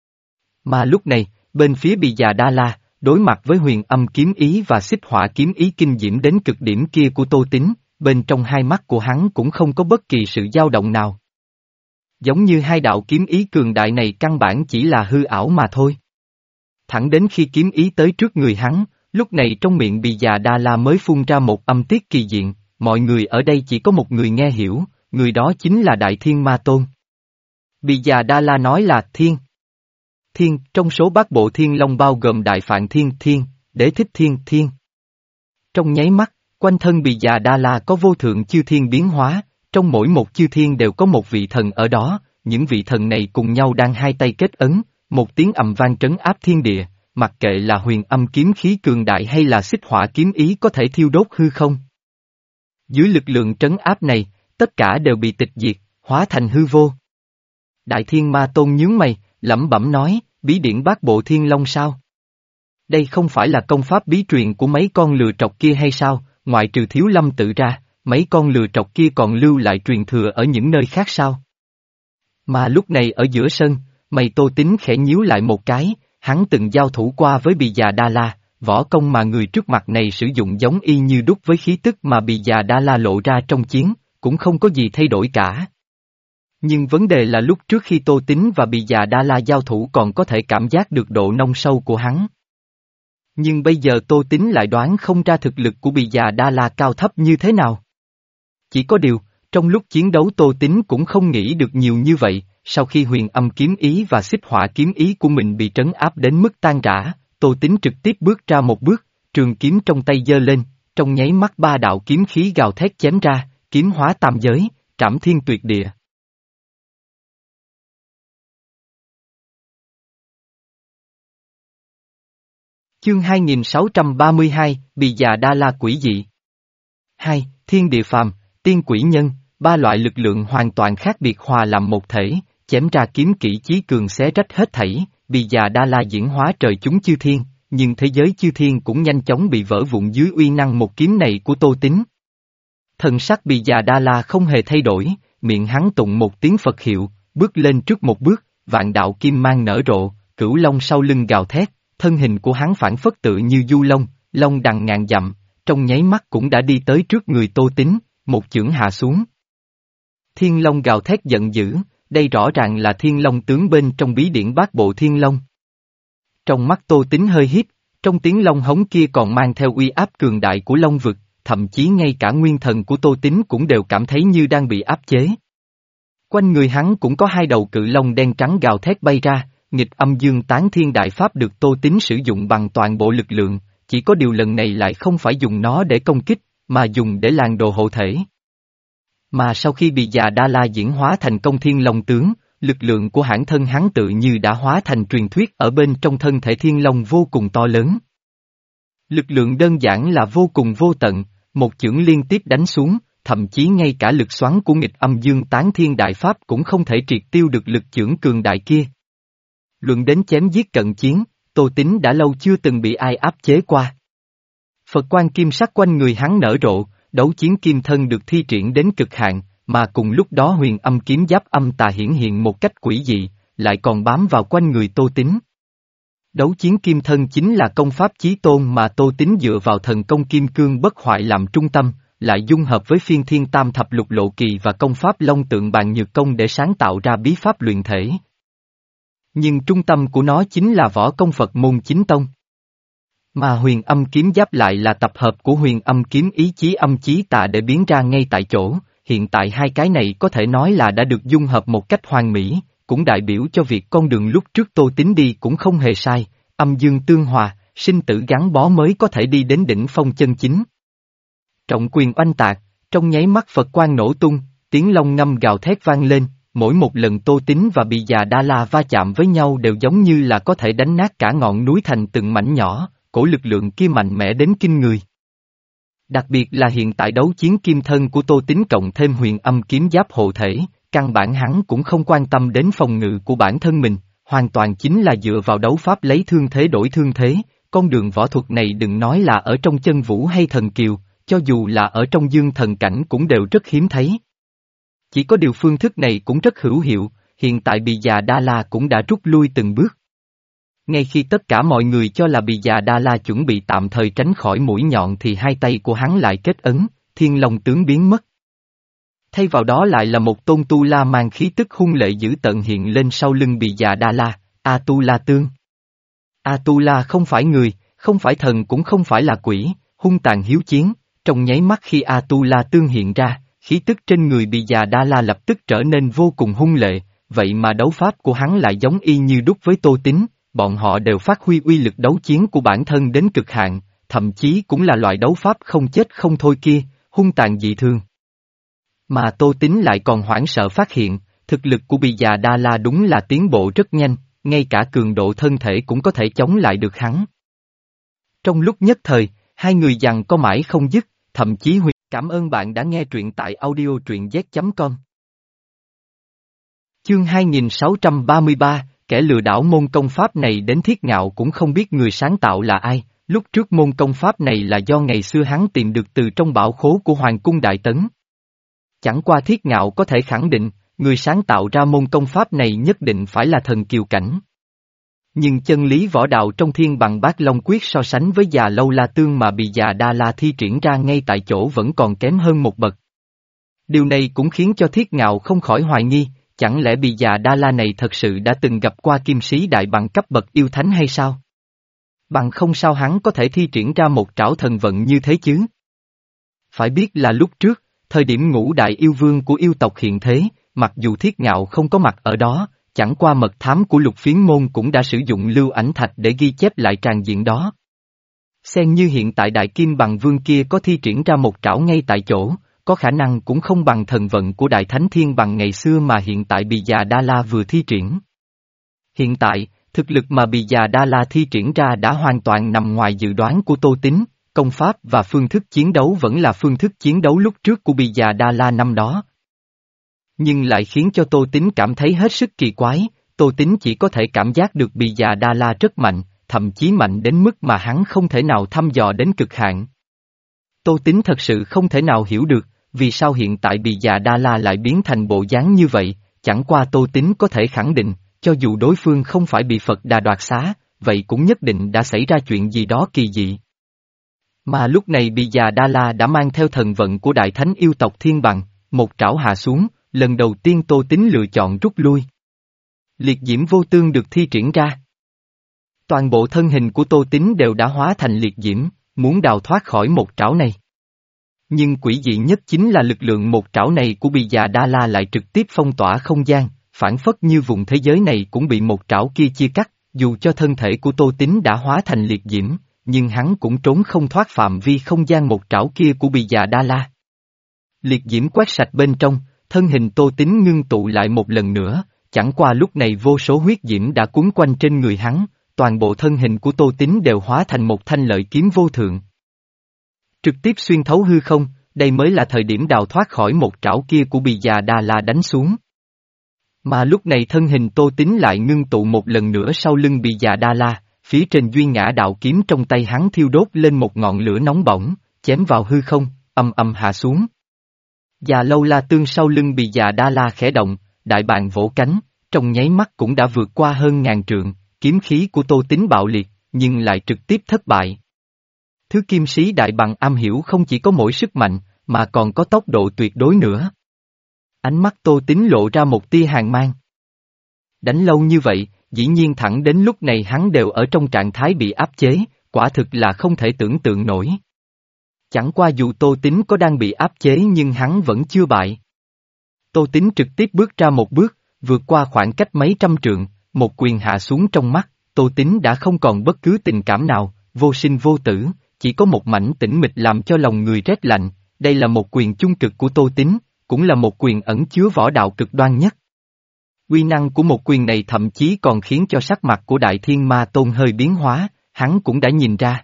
Speaker 1: Mà lúc này, bên phía Bì Già Đa La, đối mặt với huyền âm kiếm ý và xích hỏa kiếm ý kinh diễm đến cực điểm kia của Tô Tính, bên trong hai mắt của hắn cũng không có bất kỳ sự dao động nào. Giống như hai đạo kiếm ý cường đại này căn bản chỉ là hư ảo mà thôi. Thẳng đến khi kiếm ý tới trước người hắn, lúc này trong miệng Bì Già Đa La mới phun ra một âm tiết kỳ diện, mọi người ở đây chỉ có một người nghe hiểu, người đó chính là Đại Thiên Ma Tôn. Bì Già Đa La nói là Thiên. Thiên, trong số bát bộ Thiên Long bao gồm Đại Phạn Thiên Thiên, Đế Thích Thiên Thiên. Trong nháy mắt, quanh thân Bì Già Đa La có vô thượng chư thiên biến hóa, trong mỗi một chư thiên đều có một vị thần ở đó, những vị thần này cùng nhau đang hai tay kết ấn, một tiếng ầm vang trấn áp thiên địa, mặc kệ là huyền âm kiếm khí cường đại hay là xích hỏa kiếm ý có thể thiêu đốt hư không. Dưới lực lượng trấn áp này, tất cả đều bị tịch diệt, hóa thành hư vô. Đại Thiên Ma Tôn nhướng mày, lẩm bẩm nói, bí điển bát bộ Thiên Long sao? Đây không phải là công pháp bí truyền của mấy con lừa trọc kia hay sao, ngoại trừ Thiếu Lâm Tự ra, mấy con lừa trọc kia còn lưu lại truyền thừa ở những nơi khác sao? Mà lúc này ở giữa sân, mày Tô Tính khẽ nhíu lại một cái, hắn từng giao thủ qua với Bì Già Đa La, võ công mà người trước mặt này sử dụng giống y như đúc với khí tức mà Bì Già Đa La lộ ra trong chiến, cũng không có gì thay đổi cả. Nhưng vấn đề là lúc trước khi Tô Tính và Bì Già Đa La giao thủ còn có thể cảm giác được độ nông sâu của hắn. Nhưng bây giờ Tô Tính lại đoán không ra thực lực của Bì Già Đa La cao thấp như thế nào. Chỉ có điều, trong lúc chiến đấu Tô Tính cũng không nghĩ được nhiều như vậy, sau khi huyền âm kiếm ý và xích hỏa kiếm ý của mình bị trấn áp đến mức tan rã, Tô Tính trực tiếp bước ra một bước, trường kiếm trong tay giơ lên, trong nháy mắt ba đạo kiếm khí gào thét chém ra, kiếm hóa tam giới, trảm thiên tuyệt địa. Chương hai nghìn sáu trăm ba mươi hai, Bì Già Đa La quỷ dị. Hai, Thiên địa phàm, tiên quỷ nhân, ba loại lực lượng hoàn toàn khác biệt hòa làm một thể, chém ra kiếm kỹ chí cường xé rách hết thảy, Bì Già Đa La diễn hóa trời chúng chư thiên, nhưng thế giới chư thiên cũng nhanh chóng bị vỡ vụn dưới uy năng một kiếm này của Tô Tín. Thần sắc Bì Già Đa La không hề thay đổi, miệng hắn tụng một tiếng Phật hiệu, bước lên trước một bước, vạn đạo kim mang nở rộ, cửu long sau lưng gào thét, thân hình của hắn phản phất tự như du long, long đằng ngàn dặm, trong nháy mắt cũng đã đi tới trước người Tô Tín, một chưởng hạ xuống. Thiên Long gào thét giận dữ, đây rõ ràng là Thiên Long tướng bên trong bí điển Bát Bộ Thiên Long. Trong mắt Tô Tín hơi híp, trong tiếng long hống kia còn mang theo uy áp cường đại của Long vực, thậm chí ngay cả nguyên thần của Tô Tín cũng đều cảm thấy như đang bị áp chế. Quanh người hắn cũng có hai đầu cự long đen trắng gào thét bay ra, nghịch âm dương tán thiên đại pháp được Tô Tín sử dụng bằng toàn bộ lực lượng, chỉ có điều lần này lại không phải dùng nó để công kích, mà dùng để làm đồ hộ thể. Mà sau khi Bì Già Đa La diễn hóa thành công Thiên Long tướng, lực lượng của hãng thân hắn tự như đã hóa thành truyền thuyết ở bên trong thân thể Thiên Long vô cùng to lớn. Lực lượng đơn giản là vô cùng vô tận, một chưởng liên tiếp đánh xuống, thậm chí ngay cả lực xoắn của nghịch âm dương tán thiên đại pháp cũng không thể triệt tiêu được lực chưởng cường đại kia. Luận đến chém giết cận chiến, Tô Tín đã lâu chưa từng bị ai áp chế qua. Phật quan kim sắc quanh người hắn nở rộ, đấu chiến kim thân được thi triển đến cực hạn, mà cùng lúc đó huyền âm kiếm giáp âm tà hiển hiện một cách quỷ dị, lại còn bám vào quanh người Tô Tín. Đấu chiến kim thân chính là công pháp chí tôn mà Tô Tín dựa vào thần công kim cương bất hoại làm trung tâm, lại dung hợp với phiên thiên tam thập lục lộ kỳ và công pháp long tượng bàn nhược công để sáng tạo ra bí pháp luyện thể. Nhưng trung tâm của nó chính là võ công Phật môn chính tông. Mà huyền âm kiếm giáp lại là tập hợp của huyền âm kiếm ý chí âm chí tà để biến ra ngay tại chỗ, hiện tại hai cái này có thể nói là đã được dung hợp một cách hoàn mỹ, cũng đại biểu cho việc con đường lúc trước Tô Tín đi cũng không hề sai, âm dương tương hòa, sinh tử gắn bó mới có thể đi đến đỉnh phong chân chính. Trọng quyền oanh tạc, trong nháy mắt Phật quang nổ tung, tiếng long ngâm gào thét vang lên, mỗi một lần Tô Tín và Bì Già Đa La va chạm với nhau đều giống như là có thể đánh nát cả ngọn núi thành từng mảnh nhỏ, cổ lực lượng kia mạnh mẽ đến kinh người. Đặc biệt là hiện tại đấu chiến kim thân của Tô Tín cộng thêm huyền âm kiếm giáp hộ thể, căn bản hắn cũng không quan tâm đến phòng ngự của bản thân mình, hoàn toàn chính là dựa vào đấu pháp lấy thương thế đổi thương thế, con đường võ thuật này đừng nói là ở trong chân vũ hay thần kiều, cho dù là ở trong dương thần cảnh cũng đều rất hiếm thấy. Chỉ có điều phương thức này cũng rất hữu hiệu, hiện tại Bì Già Đa La cũng đã rút lui từng bước. Ngay khi tất cả mọi người cho là Bì Già Đa La chuẩn bị tạm thời tránh khỏi mũi nhọn thì hai tay của hắn lại kết ấn, Thiên Long tướng biến mất. Thay vào đó lại là một tôn Tu La mang khí tức hung lệ dữ tợn hiện lên sau lưng Bì Già Đa La, A Tu La Tương. A Tu La không phải người, không phải thần cũng không phải là quỷ, hung tàn hiếu chiến, trong nháy mắt khi A Tu La Tương hiện ra, khí tức trên người Bì Già Đa La lập tức trở nên vô cùng hung lệ, vậy mà đấu pháp của hắn lại giống y như đúc với Tô Tín, bọn họ đều phát huy uy lực đấu chiến của bản thân đến cực hạn, thậm chí cũng là loại đấu pháp không chết không thôi kia, hung tàn dị thường. Mà Tô Tín lại còn hoảng sợ phát hiện, thực lực của Bì Già Đa La đúng là tiến bộ rất nhanh, ngay cả cường độ thân thể cũng có thể chống lại được hắn. Trong lúc nhất thời, hai người giằng co mãi không dứt, thậm chí Huy. Cảm ơn bạn đã nghe truyện tại audio truyện z chấm com. Chương hai nghìn sáu trăm ba mươi ba, kẻ lừa đảo môn công pháp này đến Thiết Ngạo cũng không biết người sáng tạo là ai, lúc trước môn công pháp này là do ngày xưa hắn tìm được từ trong bảo khố của Hoàng cung Đại Tấn. Chẳng qua Thiết Ngạo có thể khẳng định, người sáng tạo ra môn công pháp này nhất định phải là thần kiều cảnh. Nhưng chân lý võ đạo trong Thiên Bằng Bát Long Quyết so sánh với Già Lâu La Tương mà Bì Già Đa La thi triển ra ngay tại chỗ vẫn còn kém hơn một bậc. Điều này cũng khiến cho Thiết Ngạo không khỏi hoài nghi, chẳng lẽ Bì Già Đa La này thật sự đã từng gặp qua kim sĩ đại bằng cấp bậc yêu thánh hay sao? Bằng không sao hắn có thể thi triển ra một trảo thần vận như thế chứ? Phải biết là lúc trước, thời điểm ngũ đại yêu vương của yêu tộc hiện thế, mặc dù Thiết Ngạo không có mặt ở đó, chẳng qua mật thám của Lục Phiến Môn cũng đã sử dụng lưu ảnh thạch để ghi chép lại tràng diện đó. Xem như hiện tại Đại Kim Bằng Vương kia có thi triển ra một trảo ngay tại chỗ, có khả năng cũng không bằng thần vận của Đại Thánh Thiên Bằng ngày xưa mà hiện tại Bì Già Đa La vừa thi triển. Hiện tại, thực lực mà Bì Già Đa La thi triển ra đã hoàn toàn nằm ngoài dự đoán của Tô Tín, công pháp và phương thức chiến đấu vẫn là phương thức chiến đấu lúc trước của Bì Già Đa La năm đó. Nhưng lại khiến cho Tô Tín cảm thấy hết sức kỳ quái, Tô Tín chỉ có thể cảm giác được Bì Già Đa La rất mạnh, thậm chí mạnh đến mức mà hắn không thể nào thăm dò đến cực hạn. Tô Tín thật sự không thể nào hiểu được, vì sao hiện tại Bì Già Đa La lại biến thành bộ dáng như vậy, chẳng qua Tô Tín có thể khẳng định, cho dù đối phương không phải bị Phật Đà đoạt xá, vậy cũng nhất định đã xảy ra chuyện gì đó kỳ dị. Mà lúc này Bì Già Đa La đã mang theo thần vận của Đại Thánh yêu tộc Thiên Bằng, một trảo hạ xuống, lần đầu tiên Tô Tín lựa chọn rút lui. Liệt diễm vô tương được thi triển ra. Toàn bộ thân hình của Tô Tín đều đã hóa thành liệt diễm, muốn đào thoát khỏi một trảo này. Nhưng quỷ dị nhất chính là lực lượng một trảo này của Bì Già Đa La lại trực tiếp phong tỏa không gian, phản phất như vùng thế giới này cũng bị một trảo kia chia cắt, dù cho thân thể của Tô Tín đã hóa thành liệt diễm, nhưng hắn cũng trốn không thoát phạm vi không gian một trảo kia của Bì Già Đa La. Liệt diễm quét sạch bên trong, thân hình Tô Tín ngưng tụ lại một lần nữa, chẳng qua lúc này vô số huyết diễm đã cuốn quanh trên người hắn, toàn bộ thân hình của Tô Tín đều hóa thành một thanh lợi kiếm vô thượng. Trực tiếp xuyên thấu hư không, đây mới là thời điểm đào thoát khỏi một trảo kia của Bì Già Đa La đánh xuống. Mà lúc này thân hình Tô Tín lại ngưng tụ một lần nữa sau lưng Bì Già Đa La, phía trên duy ngã đạo kiếm trong tay hắn thiêu đốt lên một ngọn lửa nóng bỏng, chém vào hư không, ầm ầm hạ xuống. Già Lâu La Tương sau lưng Bì Già Đa La khẽ động, đại bàng vỗ cánh, trong nháy mắt cũng đã vượt qua hơn ngàn trượng, kiếm khí của Tô Tín bạo liệt, nhưng lại trực tiếp thất bại. Thứ kim sĩ đại bằng am hiểu không chỉ có mỗi sức mạnh, mà còn có tốc độ tuyệt đối nữa. Ánh mắt Tô Tín lộ ra một tia hàn mang. Đánh lâu như vậy, dĩ nhiên thẳng đến lúc này hắn đều ở trong trạng thái bị áp chế, quả thực là không thể tưởng tượng nổi. Chẳng qua dù Tô Tín có đang bị áp chế nhưng hắn vẫn chưa bại. Tô Tín trực tiếp bước ra một bước, vượt qua khoảng cách mấy trăm trượng, một quyền hạ xuống trong mắt, Tô Tín đã không còn bất cứ tình cảm nào, vô sinh vô tử, chỉ có một mảnh tĩnh mịch làm cho lòng người rét lạnh, đây là một quyền chung cực của Tô Tín, cũng là một quyền ẩn chứa võ đạo cực đoan nhất. Uy năng của một quyền này thậm chí còn khiến cho sắc mặt của Đại Thiên Ma Tôn hơi biến hóa, hắn cũng đã nhìn ra.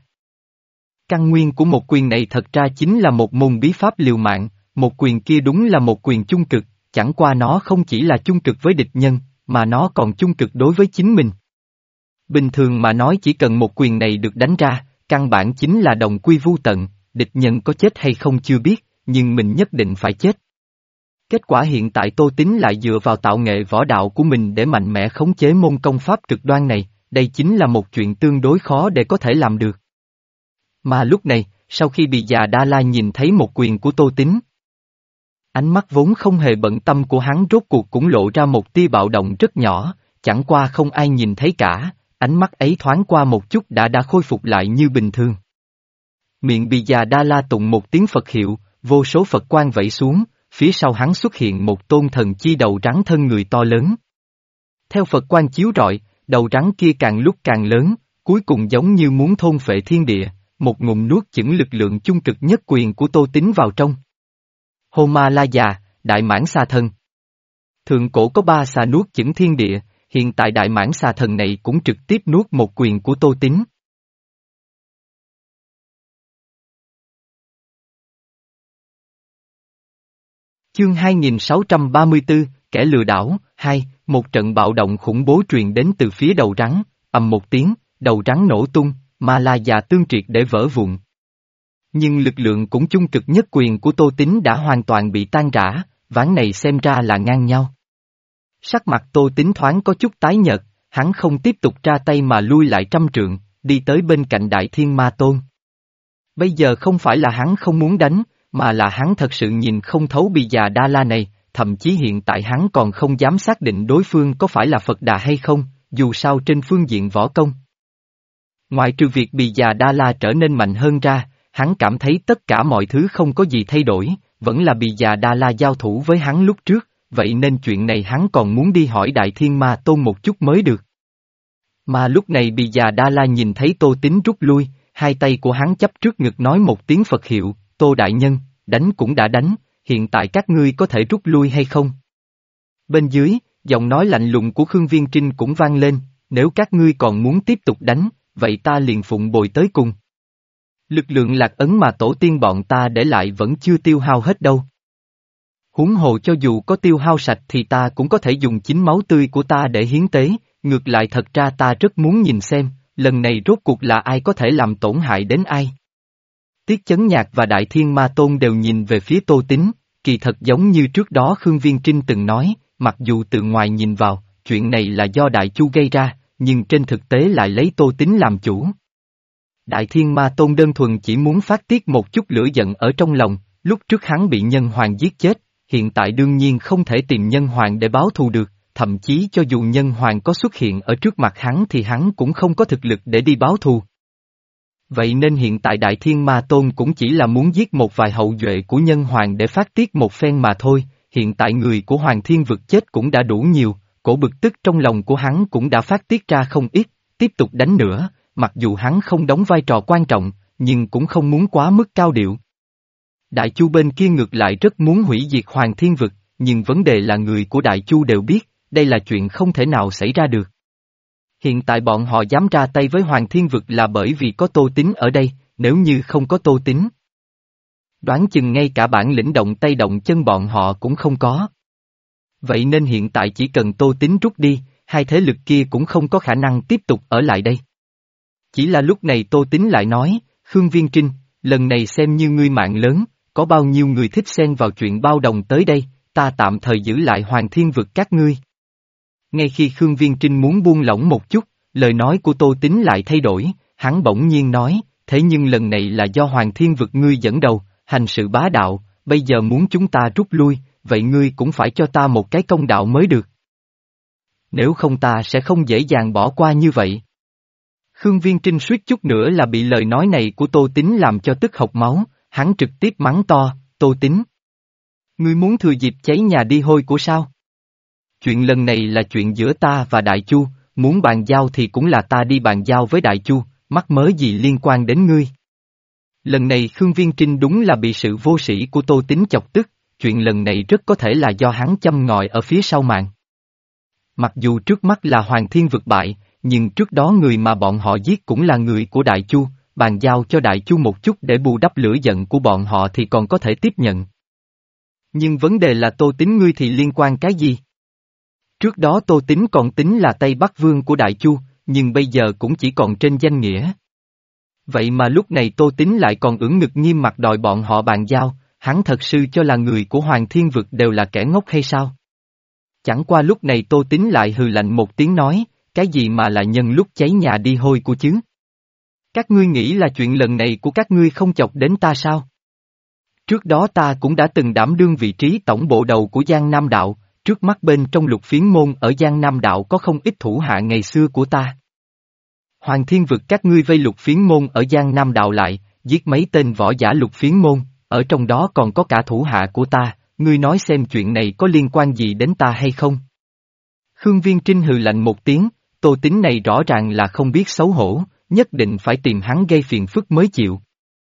Speaker 1: Căn nguyên của một quyền này thật ra chính là một môn bí pháp liều mạng, một quyền kia đúng là một quyền chung cực, chẳng qua nó không chỉ là chung cực với địch nhân, mà nó còn chung cực đối với chính mình. Bình thường mà nói chỉ cần một quyền này được đánh ra, căn bản chính là đồng quy vu tận, địch nhân có chết hay không chưa biết, nhưng mình nhất định phải chết. Kết quả hiện tại Tô Tín lại dựa vào tạo nghệ võ đạo của mình để mạnh mẽ khống chế môn công pháp cực đoan này, đây chính là một chuyện tương đối khó để có thể làm được. Mà lúc này, sau khi Bì Già Đa La nhìn thấy một quyền của Tô Tín, ánh mắt vốn không hề bận tâm của hắn rốt cuộc cũng lộ ra một tia bạo động rất nhỏ, chẳng qua không ai nhìn thấy cả, ánh mắt ấy thoáng qua một chút đã đã khôi phục lại như bình thường. Miệng Bì Già Đa La tụng một tiếng Phật hiệu, vô số Phật quang vẩy xuống, phía sau hắn xuất hiện một tôn thần chi đầu rắn thân người to lớn. Theo Phật quang chiếu rọi, đầu rắn kia càng lúc càng lớn, cuối cùng giống như muốn thôn phệ thiên địa, một ngụm nuốt chửng lực lượng chung cực nhất quyền của Tô Tín vào trong. Hô Ma La Già, Đại Mãng Xà Thần. Thượng cổ có ba xà nuốt chửng thiên địa, hiện tại Đại Mãng Xà Thần này cũng trực tiếp nuốt một quyền của Tô Tín. Chương hai nghìn sáu trăm ba mươi tư, kẻ lừa đảo, hai, một trận bạo động khủng bố truyền đến từ phía đầu rắn, ầm một tiếng, đầu rắn nổ tung, Ma La Già tương triệt để vỡ vụn. Nhưng lực lượng cũng chung cực nhất quyền của Tô Tín đã hoàn toàn bị tan rã, ván này xem ra là ngang nhau. Sắc mặt Tô Tín thoáng có chút tái nhợt, hắn không tiếp tục ra tay mà lui lại trăm trượng, đi tới bên cạnh Đại Thiên Ma Tôn. Bây giờ không phải là hắn không muốn đánh, mà là hắn thật sự nhìn không thấu Bì Già Đa La này, thậm chí hiện tại hắn còn không dám xác định đối phương có phải là Phật Đà hay không, dù sao trên phương diện võ công. Ngoại trừ việc Bì Già Đa La trở nên mạnh hơn ra, hắn cảm thấy tất cả mọi thứ không có gì thay đổi, vẫn là Bì Già Đa La giao thủ với hắn lúc trước, vậy nên chuyện này hắn còn muốn đi hỏi Đại Thiên Ma Tôn một chút mới được. Mà lúc này Bì Già Đa La nhìn thấy Tô Tín rút lui, hai tay của hắn chấp trước ngực nói một tiếng Phật hiệu, Tô Đại Nhân, đánh cũng đã đánh, hiện tại các ngươi có thể rút lui hay không? Bên dưới, giọng nói lạnh lùng của Khương Viên Trinh cũng vang lên, nếu các ngươi còn muốn tiếp tục đánh, vậy ta liền phụng bồi tới cùng. Lực lượng lạc ấn mà tổ tiên bọn ta để lại vẫn chưa tiêu hao hết đâu. Huống hồ cho dù có tiêu hao sạch thì ta cũng có thể dùng chính máu tươi của ta để hiến tế, ngược lại thật ra ta rất muốn nhìn xem, lần này rốt cuộc là ai có thể làm tổn hại đến ai. Tiết Chấn Nhạc và Đại Thiên Ma Tôn đều nhìn về phía Tô Tín, kỳ thật giống như trước đó Khương Viên Trinh từng nói, mặc dù từ ngoài nhìn vào, chuyện này là do Đại Chu gây ra, nhưng trên thực tế lại lấy Tô Tín làm chủ. Đại Thiên Ma Tôn đơn thuần chỉ muốn phát tiết một chút lửa giận ở trong lòng, lúc trước hắn bị nhân hoàng giết chết, hiện tại đương nhiên không thể tìm nhân hoàng để báo thù được, thậm chí cho dù nhân hoàng có xuất hiện ở trước mặt hắn thì hắn cũng không có thực lực để đi báo thù. Vậy nên hiện tại Đại Thiên Ma Tôn cũng chỉ là muốn giết một vài hậu duệ của nhân hoàng để phát tiết một phen mà thôi, hiện tại người của Hoàng Thiên Vực chết cũng đã đủ nhiều, cổ bực tức trong lòng của hắn cũng đã phát tiết ra không ít, tiếp tục đánh nữa, mặc dù hắn không đóng vai trò quan trọng, nhưng cũng không muốn quá mức cao điệu. Đại Chu bên kia ngược lại rất muốn hủy diệt Hoàng Thiên Vực, nhưng vấn đề là người của Đại Chu đều biết, đây là chuyện không thể nào xảy ra được. Hiện tại bọn họ dám ra tay với Hoàng Thiên Vực là bởi vì có Tô Tín ở đây, nếu như không có Tô Tín, đoán chừng ngay cả bản lĩnh động tay động chân bọn họ cũng không có. Vậy nên hiện tại chỉ cần Tô Tín rút đi, hai thế lực kia cũng không có khả năng tiếp tục ở lại đây. Chỉ là lúc này Tô Tín lại nói, Khương Viên Trinh, lần này xem như ngươi mạng lớn, có bao nhiêu người thích xen vào chuyện bao đồng tới đây, ta tạm thời giữ lại Hoàng Thiên Vực các ngươi. Ngay khi Khương Viên Trinh muốn buông lỏng một chút, lời nói của Tô Tín lại thay đổi, hắn bỗng nhiên nói, thế nhưng lần này là do Hoàng Thiên Vực ngươi dẫn đầu, hành sự bá đạo, bây giờ muốn chúng ta rút lui, vậy ngươi cũng phải cho ta một cái công đạo mới được. Nếu không ta sẽ không dễ dàng bỏ qua như vậy. Khương Viên Trinh suýt chút nữa là bị lời nói này của Tô Tín làm cho tức hộc máu, hắn trực tiếp mắng to, Tô Tín. Ngươi muốn thừa dịp cháy nhà đi hôi của sao? Chuyện lần này là chuyện giữa ta và Đại Chu, muốn bàn giao thì cũng là ta đi bàn giao với Đại Chu, mắc mớ gì liên quan đến ngươi. Lần này Khương Viên Trinh đúng là bị sự vô sĩ của Tô Tín chọc tức, chuyện lần này rất có thể là do hắn châm ngòi ở phía sau màn. Mặc dù trước mắt là Hoàng Thiên Vực bại, nhưng trước đó người mà bọn họ giết cũng là người của Đại Chu, bàn giao cho Đại Chu một chút để bù đắp lửa giận của bọn họ thì còn có thể tiếp nhận. Nhưng vấn đề là Tô Tín ngươi thì liên quan cái gì? Trước đó Tô Tín còn tính là Tây Bắc Vương của Đại Chu, nhưng bây giờ cũng chỉ còn trên danh nghĩa. Vậy mà lúc này Tô Tín lại còn ưỡn ngực nghiêm mặt đòi bọn họ bàn giao, hắn thật sự cho là người của Hoàng Thiên Vực đều là kẻ ngốc hay sao? Chẳng qua lúc này Tô Tín lại hừ lạnh một tiếng nói, cái gì mà là nhân lúc cháy nhà đi hôi của chứ? Các ngươi nghĩ là chuyện lần này của các ngươi không chọc đến ta sao? Trước đó ta cũng đã từng đảm đương vị trí tổng bộ đầu của Giang Nam Đạo, trước mắt bên trong Lục Phiến Môn ở Giang Nam Đạo có không ít thủ hạ ngày xưa của ta. Hoàng Thiên Vực các ngươi vây Lục Phiến Môn ở Giang Nam Đạo lại, giết mấy tên võ giả Lục Phiến Môn, ở trong đó còn có cả thủ hạ của ta, ngươi nói xem chuyện này có liên quan gì đến ta hay không? Khương Viên Trinh hừ lạnh một tiếng, Tô Tín này rõ ràng là không biết xấu hổ, nhất định phải tìm hắn gây phiền phức mới chịu.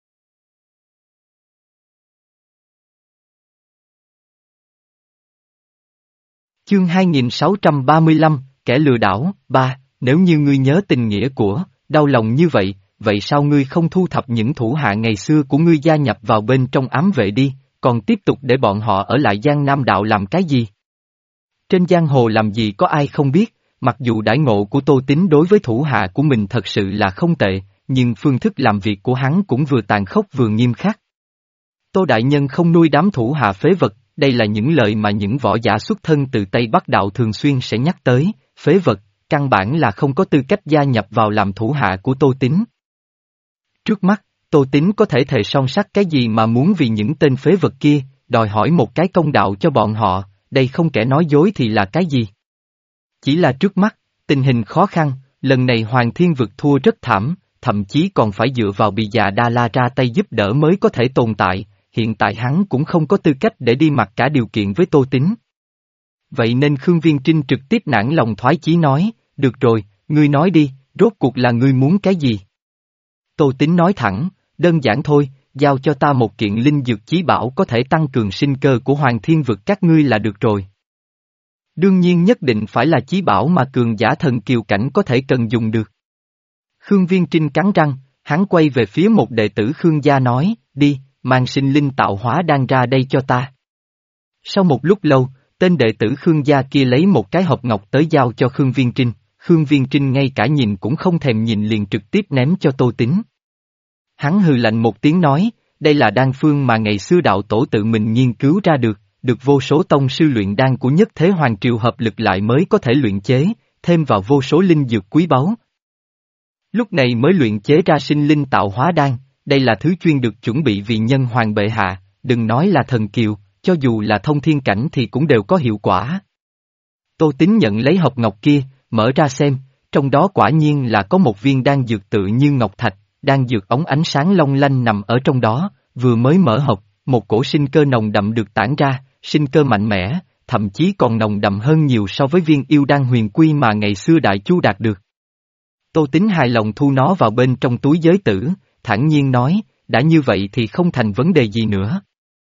Speaker 1: Chương hai nghìn sáu trăm ba mươi lăm, kẻ lừa đảo, ba, nếu như ngươi nhớ tình nghĩa của, đau lòng như vậy, vậy sao ngươi không thu thập những thủ hạ ngày xưa của ngươi gia nhập vào bên trong ám vệ đi, còn tiếp tục để bọn họ ở lại Giang Nam Đạo làm cái gì? Trên giang hồ làm gì có ai không biết, mặc dù đãi ngộ của Tô Tín đối với thủ hạ của mình thật sự là không tệ, nhưng phương thức làm việc của hắn cũng vừa tàn khốc vừa nghiêm khắc. Tô Đại Nhân không nuôi đám thủ hạ phế vật, đây là những lời mà những võ giả xuất thân từ Tây Bắc Đạo thường xuyên sẽ nhắc tới, phế vật, căn bản là không có tư cách gia nhập vào làm thủ hạ của Tô Tín. Trước mắt, Tô Tín có thể thề son sắt cái gì mà muốn vì những tên phế vật kia, đòi hỏi một cái công đạo cho bọn họ, đây không kẻ nói dối thì là cái gì? Chỉ là trước mắt, tình hình khó khăn, lần này Hoàng Thiên Vực thua rất thảm, thậm chí còn phải dựa vào Bì Già Đa La ra tay giúp đỡ mới có thể tồn tại, hiện tại hắn cũng không có tư cách để đi mặc cả điều kiện với Tô Tín. Vậy nên Khương Viên Trinh trực tiếp nản lòng thoái chí nói, được rồi, ngươi nói đi, rốt cuộc là ngươi muốn cái gì? Tô Tín nói thẳng, đơn giản thôi, giao cho ta một kiện linh dược chí bảo có thể tăng cường sinh cơ của Hoàng Thiên Vực các ngươi là được rồi. Đương nhiên nhất định phải là chí bảo mà cường giả thần kiều cảnh có thể cần dùng được. Khương Viên Trinh cắn răng, hắn quay về phía một đệ tử Khương gia nói, đi, mang sinh linh tạo hóa đan ra đây cho ta. Sau một lúc lâu, tên đệ tử Khương gia kia lấy một cái hộp ngọc tới giao cho Khương Viên Trinh, Khương Viên Trinh ngay cả nhìn cũng không thèm nhìn liền trực tiếp ném cho Tô Tín. Hắn hừ lạnh một tiếng nói, đây là đan phương mà ngày xưa đạo tổ tự mình nghiên cứu ra được, được vô số tông sư luyện đan của nhất thế hoàng triều hợp lực lại mới có thể luyện chế, thêm vào vô số linh dược quý báu. Lúc này mới luyện chế ra sinh linh tạo hóa đan, đây là thứ chuyên được chuẩn bị vì nhân hoàng bệ hạ, đừng nói là thần kiều, cho dù là thông thiên cảnh thì cũng đều có hiệu quả. Tô Tín nhận lấy hộp ngọc kia, mở ra xem, trong đó quả nhiên là có một viên đan dược tự như ngọc thạch, đan dược ống ánh sáng long lanh nằm ở trong đó, vừa mới mở hộp, một cổ sinh cơ nồng đậm được tản ra, sinh cơ mạnh mẽ, thậm chí còn nồng đậm hơn nhiều so với viên yêu đan huyền quy mà ngày xưa Đại Chu đạt được. Tô Tín hài lòng thu nó vào bên trong túi giới tử, thản nhiên nói, đã như vậy thì không thành vấn đề gì nữa.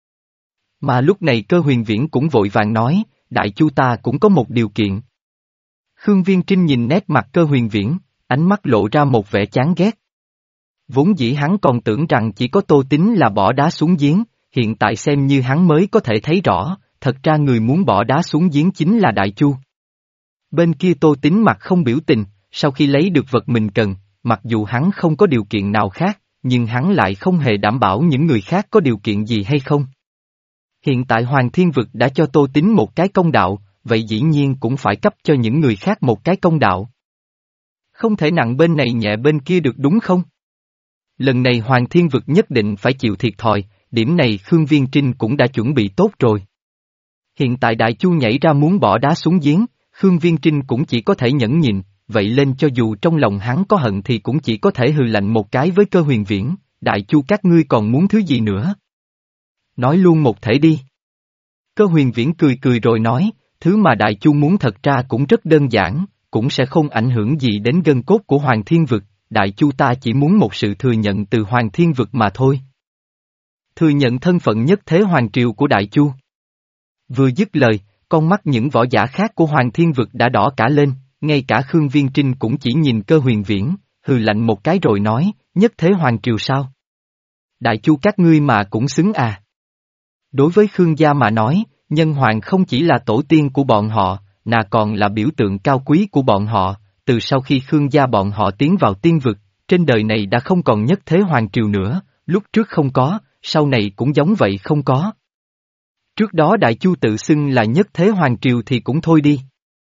Speaker 1: Mà lúc này Cơ Huyền Viễn cũng vội vàng nói, Đại Chu ta cũng có một điều kiện. Khương Viên Trinh nhìn nét mặt Cơ Huyền Viễn, ánh mắt lộ ra một vẻ chán ghét. Vốn dĩ hắn còn tưởng rằng chỉ có Tô Tín là bỏ đá xuống giếng, hiện tại xem như hắn mới có thể thấy rõ, thật ra người muốn bỏ đá xuống giếng chính là Đại Chu. Bên kia Tô Tín mặt không biểu tình, sau khi lấy được vật mình cần, mặc dù hắn không có điều kiện nào khác, nhưng hắn lại không hề đảm bảo những người khác có điều kiện gì hay không. Hiện tại Hoàng Thiên Vực đã cho Tô Tín một cái công đạo, vậy dĩ nhiên cũng phải cấp cho những người khác một cái công đạo. Không thể nặng bên này nhẹ bên kia được đúng không? Lần này Hoàng Thiên Vực nhất định phải chịu thiệt thòi, điểm này Khương Viên Trinh cũng đã chuẩn bị tốt rồi. Hiện tại Đại Chu nhảy ra muốn bỏ đá xuống giếng, Khương Viên Trinh cũng chỉ có thể nhẫn nhịn, vậy lên cho dù trong lòng hắn có hận thì cũng chỉ có thể hừ lạnh một cái với Cơ Huyền Viễn, Đại Chu các ngươi còn muốn thứ gì nữa? Nói luôn một thể đi. Cơ Huyền Viễn cười cười rồi nói, thứ mà Đại Chu muốn thật ra cũng rất đơn giản, cũng sẽ không ảnh hưởng gì đến gân cốt của Hoàng Thiên Vực, Đại Chu ta chỉ muốn một sự thừa nhận từ Hoàng Thiên Vực mà thôi. Thừa nhận thân phận nhất thế hoàng triều của Đại Chu. Vừa dứt lời, con mắt những võ giả khác của Hoàng Thiên Vực đã đỏ cả lên, ngay cả Khương Viên Trinh cũng chỉ nhìn Cơ Huyền Viễn, hừ lạnh một cái rồi nói, nhất thế hoàng triều sao? Đại Chu các ngươi mà cũng xứng à? Đối với Khương gia mà nói, nhân hoàng không chỉ là tổ tiên của bọn họ, nà còn là biểu tượng cao quý của bọn họ, từ sau khi Khương gia bọn họ tiến vào tiên vực, trên đời này đã không còn nhất thế hoàng triều nữa, lúc trước không có, sau này cũng giống vậy không có. Trước đó Đại Chu tự xưng là nhất thế hoàng triều thì cũng thôi đi.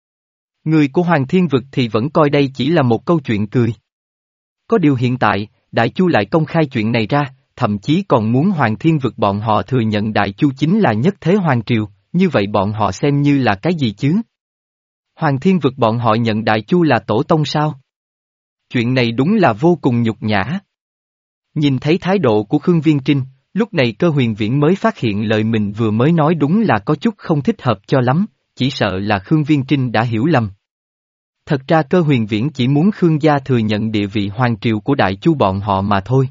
Speaker 1: Người của Hoàng Thiên Vực thì vẫn coi đây chỉ là một câu chuyện cười. Có điều hiện tại, Đại Chu lại công khai chuyện này ra, thậm chí còn muốn Hoàng Thiên Vực bọn họ thừa nhận Đại Chu chính là nhất thế hoàng triều, như vậy bọn họ xem như là cái gì chứ? Hoàng Thiên Vực bọn họ nhận Đại Chu là tổ tông sao? Chuyện này đúng là vô cùng nhục nhã. Nhìn thấy thái độ của Khương Viên Trinh, lúc này Cơ Huyền Viễn mới phát hiện lời mình vừa mới nói đúng là có chút không thích hợp cho lắm, chỉ sợ là Khương Viên Trinh đã hiểu lầm. Thật ra Cơ Huyền Viễn chỉ muốn Khương gia thừa nhận địa vị hoàng triều của Đại Chu bọn họ mà thôi.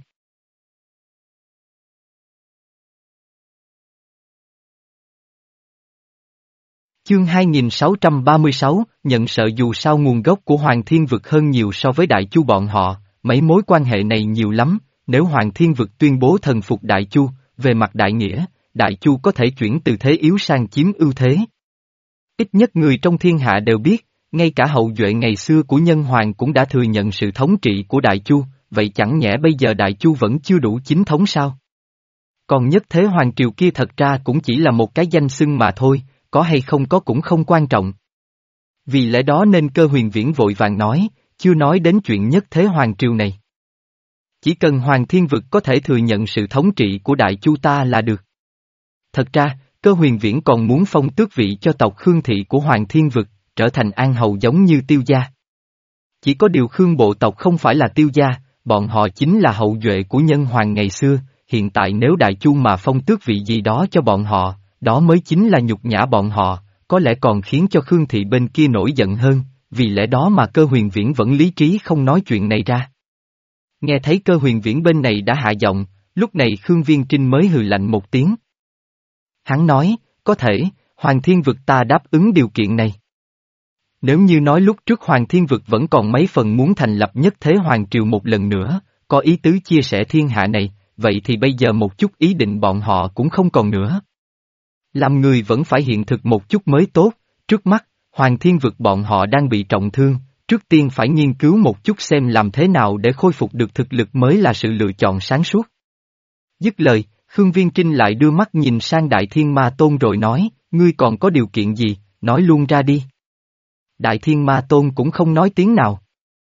Speaker 1: Chương hai nghìn sáu trăm ba mươi sáu, nhận sợ dù sao nguồn gốc của Hoàng Thiên Vực hơn nhiều so với Đại Chu bọn họ, mấy mối quan hệ này nhiều lắm, nếu Hoàng Thiên Vực tuyên bố thần phục Đại Chu, về mặt đại nghĩa, Đại Chu có thể chuyển từ thế yếu sang chiếm ưu thế. Ít nhất người trong thiên hạ đều biết, ngay cả hậu duệ ngày xưa của nhân hoàng cũng đã thừa nhận sự thống trị của Đại Chu, vậy chẳng nhẽ bây giờ Đại Chu vẫn chưa đủ chính thống sao? Còn nhất thế hoàng triều kia thật ra cũng chỉ là một cái danh xưng mà thôi, có hay không có cũng không quan trọng. Vì lẽ đó nên Cơ Huyền Viễn vội vàng nói, chưa nói đến chuyện nhất thế hoàng triều này. Chỉ cần Hoàng Thiên Vực có thể thừa nhận sự thống trị của Đại Chu ta là được. Thật ra, Cơ Huyền Viễn còn muốn phong tước vị cho tộc Khương thị của Hoàng Thiên Vực, trở thành an hầu giống như Tiêu gia. Chỉ có điều Khương bộ tộc không phải là Tiêu gia, bọn họ chính là hậu duệ của nhân hoàng ngày xưa, hiện tại nếu Đại Chu mà phong tước vị gì đó cho bọn họ, đó mới chính là nhục nhã bọn họ, có lẽ còn khiến cho Khương thị bên kia nổi giận hơn, vì lẽ đó mà Cơ Huyền Viễn vẫn lý trí không nói chuyện này ra. Nghe thấy Cơ Huyền Viễn bên này đã hạ giọng, lúc này Khương Viên Trinh mới hừ lạnh một tiếng. Hắn nói, có thể, Hoàng Thiên Vực ta đáp ứng điều kiện này. Nếu như nói lúc trước Hoàng Thiên Vực vẫn còn mấy phần muốn thành lập nhất thế hoàng triều một lần nữa, có ý tứ chia sẻ thiên hạ này, vậy thì bây giờ một chút ý định bọn họ cũng không còn nữa. Làm người vẫn phải hiện thực một chút mới tốt, trước mắt, Hoàng Thiên Vực bọn họ đang bị trọng thương, trước tiên phải nghiên cứu một chút xem làm thế nào để khôi phục được thực lực mới là sự lựa chọn sáng suốt. Dứt lời, Khương Viên Trinh lại đưa mắt nhìn sang Đại Thiên Ma Tôn rồi nói, ngươi còn có điều kiện gì, nói luôn ra đi. Đại Thiên Ma Tôn cũng không nói tiếng nào.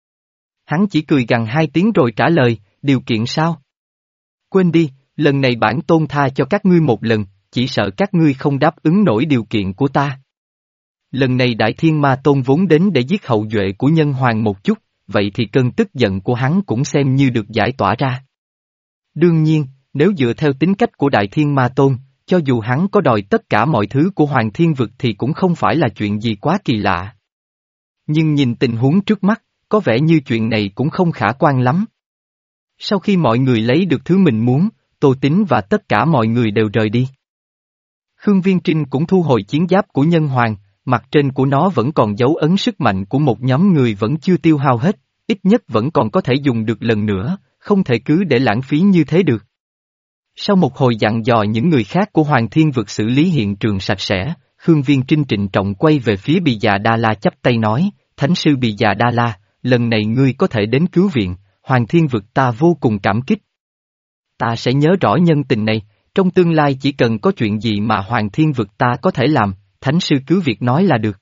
Speaker 1: Hắn chỉ cười gằn hai tiếng rồi trả lời, điều kiện sao? Quên đi, lần này bản tôn tha cho các ngươi một lần, chỉ sợ các ngươi không đáp ứng nổi điều kiện của ta. Lần này Đại Thiên Ma Tôn vốn đến để giết hậu duệ của Nhân Hoàng một chút, vậy thì cơn tức giận của hắn cũng xem như được giải tỏa ra. Đương nhiên, nếu dựa theo tính cách của Đại Thiên Ma Tôn, cho dù hắn có đòi tất cả mọi thứ của Hoàng Thiên Vực thì cũng không phải là chuyện gì quá kỳ lạ. Nhưng nhìn tình huống trước mắt, có vẻ như chuyện này cũng không khả quan lắm. Sau khi mọi người lấy được thứ mình muốn, Tô Tín và tất cả mọi người đều rời đi. Khương Viên Trinh cũng thu hồi chiến giáp của Nhân Hoàng, mặt trên của nó vẫn còn dấu ấn sức mạnh của một nhóm người vẫn chưa tiêu hao hết, ít nhất vẫn còn có thể dùng được lần nữa, không thể cứ để lãng phí như thế được. Sau một hồi dặn dò những người khác của Hoàng Thiên Vực xử lý hiện trường sạch sẽ, Khương Viên Trinh trịnh trọng quay về phía Bì Già Đa La chắp tay nói, Thánh sư Bì Già Đa La, lần này ngươi có thể đến cứu viện, Hoàng Thiên Vực ta vô cùng cảm kích. Ta sẽ nhớ rõ nhân tình này, trong tương lai chỉ cần có chuyện gì mà Hoàng Thiên Vực ta có thể làm, Thánh sư cứ việc nói là được.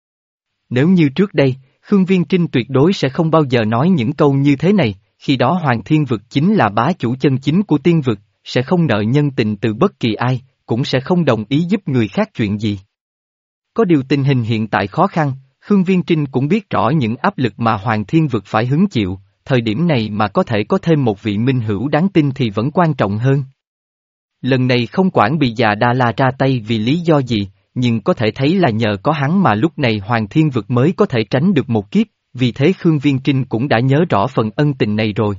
Speaker 1: Nếu như trước đây, Khương Viên Trinh tuyệt đối sẽ không bao giờ nói những câu như thế này, khi đó Hoàng Thiên Vực chính là bá chủ chân chính của tiên vực, sẽ không nợ nhân tình từ bất kỳ ai, cũng sẽ không đồng ý giúp người khác chuyện gì. Có điều tình hình hiện tại khó khăn, Khương Viên Trinh cũng biết rõ những áp lực mà Hoàng Thiên Vực phải hứng chịu, thời điểm này mà có thể có thêm một vị minh hữu đáng tin thì vẫn quan trọng hơn. Lần này không quản Bì Già Đa La ra tay vì lý do gì, nhưng có thể thấy là nhờ có hắn mà lúc này Hoàng Thiên Vực mới có thể tránh được một kiếp, vì thế Khương Viên Trinh cũng đã nhớ rõ phần ân tình này rồi.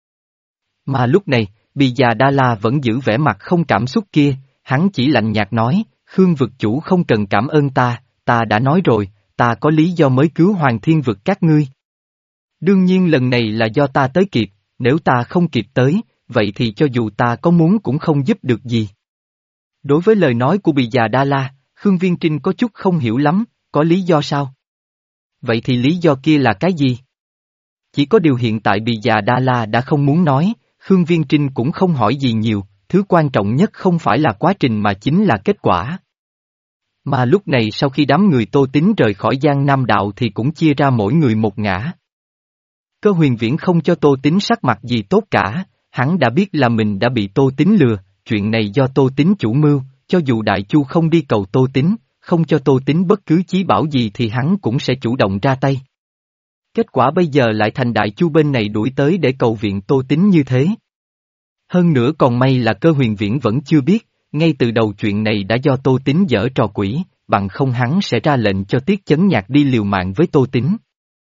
Speaker 1: Mà lúc này, Bì Già Đa La vẫn giữ vẻ mặt không cảm xúc kia, hắn chỉ lạnh nhạt nói, Khương Vực chủ không cần cảm ơn ta, ta đã nói rồi, ta có lý do mới cứu Hoàng Thiên Vực các ngươi. Đương nhiên lần này là do ta tới kịp, nếu ta không kịp tới, vậy thì cho dù ta có muốn cũng không giúp được gì. Đối với lời nói của Bì Già Đa La, Khương Viên Trinh có chút không hiểu lắm, có lý do sao? Vậy thì lý do kia là cái gì? Chỉ có điều hiện tại Bì Già Đa La đã không muốn nói, Khương Viên Trinh cũng không hỏi gì nhiều, thứ quan trọng nhất không phải là quá trình mà chính là kết quả. Mà lúc này sau khi đám người Tô Tín rời khỏi Giang Nam Đạo thì cũng chia ra mỗi người một ngã. Cơ Huyền Viễn không cho Tô Tín sắc mặt gì tốt cả, hắn đã biết là mình đã bị Tô Tín lừa, chuyện này do Tô Tín chủ mưu, cho dù Đại Chu không đi cầu Tô Tín, không cho Tô Tín bất cứ chí bảo gì thì hắn cũng sẽ chủ động ra tay. Kết quả bây giờ lại thành Đại Chu bên này đuổi tới để cầu viện Tô Tín như thế. Hơn nữa còn may là Cơ Huyền Viễn vẫn chưa biết, ngay từ đầu chuyện này đã do Tô Tín giở trò quỷ, bằng không hắn sẽ ra lệnh cho Tiết Chấn Nhạc đi liều mạng với Tô Tín.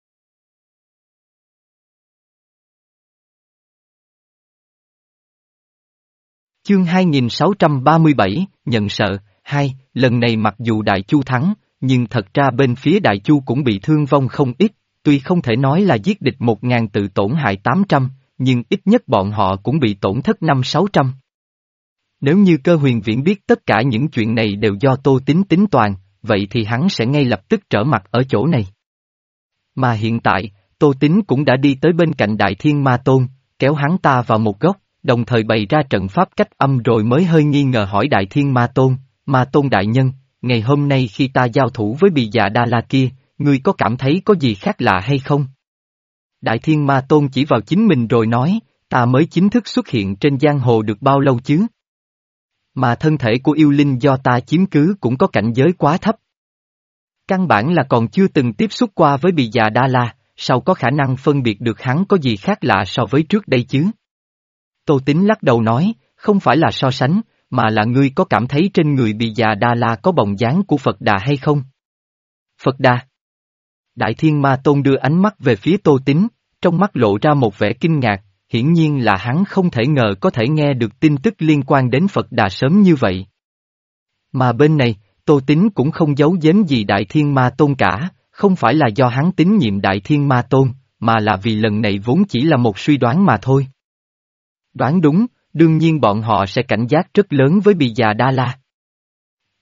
Speaker 1: Chương hai nghìn sáu trăm ba mươi bảy, nhận sợ, hai, lần này mặc dù Đại Chu thắng, nhưng thật ra bên phía Đại Chu cũng bị thương vong không ít, tuy không thể nói là giết địch một ngàn tự tổn hại tám trăm, nhưng ít nhất bọn họ cũng bị tổn thất năm sáu trăm. Nếu như Cơ Huyền Viễn biết tất cả những chuyện này đều do Tô Tín tính toán, vậy thì hắn sẽ ngay lập tức trở mặt ở chỗ này. Mà hiện tại, Tô Tín cũng đã đi tới bên cạnh Đại Thiên Ma Tôn, kéo hắn ta vào một góc, đồng thời bày ra trận pháp cách âm rồi mới hơi nghi ngờ hỏi Đại Thiên Ma Tôn, Ma Tôn đại nhân, ngày hôm nay khi ta giao thủ với Bì Già Đa La kia, ngươi có cảm thấy có gì khác lạ hay không? Đại Thiên Ma Tôn chỉ vào chính mình rồi nói, ta mới chính thức xuất hiện trên giang hồ được bao lâu chứ? Mà thân thể của yêu linh do ta chiếm cứ cũng có cảnh giới quá thấp. Căn bản là còn chưa từng tiếp xúc qua với Bì Già Đa La, sao có khả năng phân biệt được hắn có gì khác lạ so với trước đây chứ? Tô Tín lắc đầu nói, không phải là so sánh, mà là ngươi có cảm thấy trên người Bì Già Đa La có bóng dáng của Phật Đà hay không? Phật Đà. Đại Thiên Ma Tôn đưa ánh mắt về phía Tô Tín, trong mắt lộ ra một vẻ kinh ngạc, hiển nhiên là hắn không thể ngờ có thể nghe được tin tức liên quan đến Phật Đà sớm như vậy. Mà bên này, Tô Tín cũng không giấu giếm gì Đại Thiên Ma Tôn cả, không phải là do hắn tín nhiệm Đại Thiên Ma Tôn, mà là vì lần này vốn chỉ là một suy đoán mà thôi. Đoán đúng, đương nhiên bọn họ sẽ cảnh giác rất lớn với Bì Già Đa La.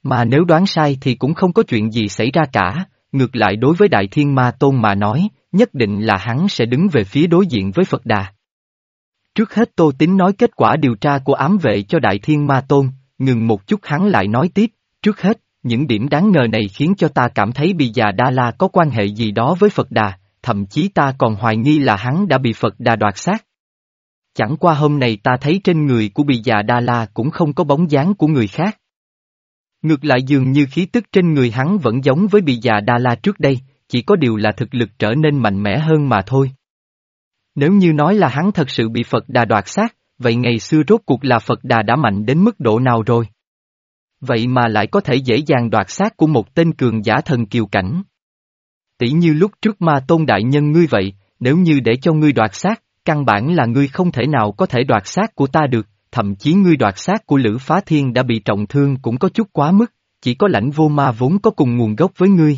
Speaker 1: Mà nếu đoán sai thì cũng không có chuyện gì xảy ra cả, ngược lại đối với Đại Thiên Ma Tôn mà nói, nhất định là hắn sẽ đứng về phía đối diện với Phật Đà. Trước hết Tô Tín nói kết quả điều tra của ám vệ cho Đại Thiên Ma Tôn, ngừng một chút hắn lại nói tiếp, trước hết, những điểm đáng ngờ này khiến cho ta cảm thấy Bì Già Đa La có quan hệ gì đó với Phật Đà, thậm chí ta còn hoài nghi là hắn đã bị Phật Đà đoạt xác. Chẳng qua hôm nay ta thấy trên người của Bì Già Đa La cũng không có bóng dáng của người khác. Ngược lại dường như khí tức trên người hắn vẫn giống với Bì Già Đa La trước đây, chỉ có điều là thực lực trở nên mạnh mẽ hơn mà thôi. Nếu như nói là hắn thật sự bị Phật Đà đoạt xác, vậy ngày xưa rốt cuộc là Phật Đà đã mạnh đến mức độ nào rồi? Vậy mà lại có thể dễ dàng đoạt xác của một tên cường giả thần kiều cảnh. Tỷ như lúc trước Ma Tôn đại nhân ngươi vậy, nếu như để cho ngươi đoạt xác, căn bản là ngươi không thể nào có thể đoạt xác của ta được, thậm chí ngươi đoạt xác của Lữ Phá Thiên đã bị trọng thương cũng có chút quá mức, chỉ có Lãnh Vô Ma vốn có cùng nguồn gốc với ngươi.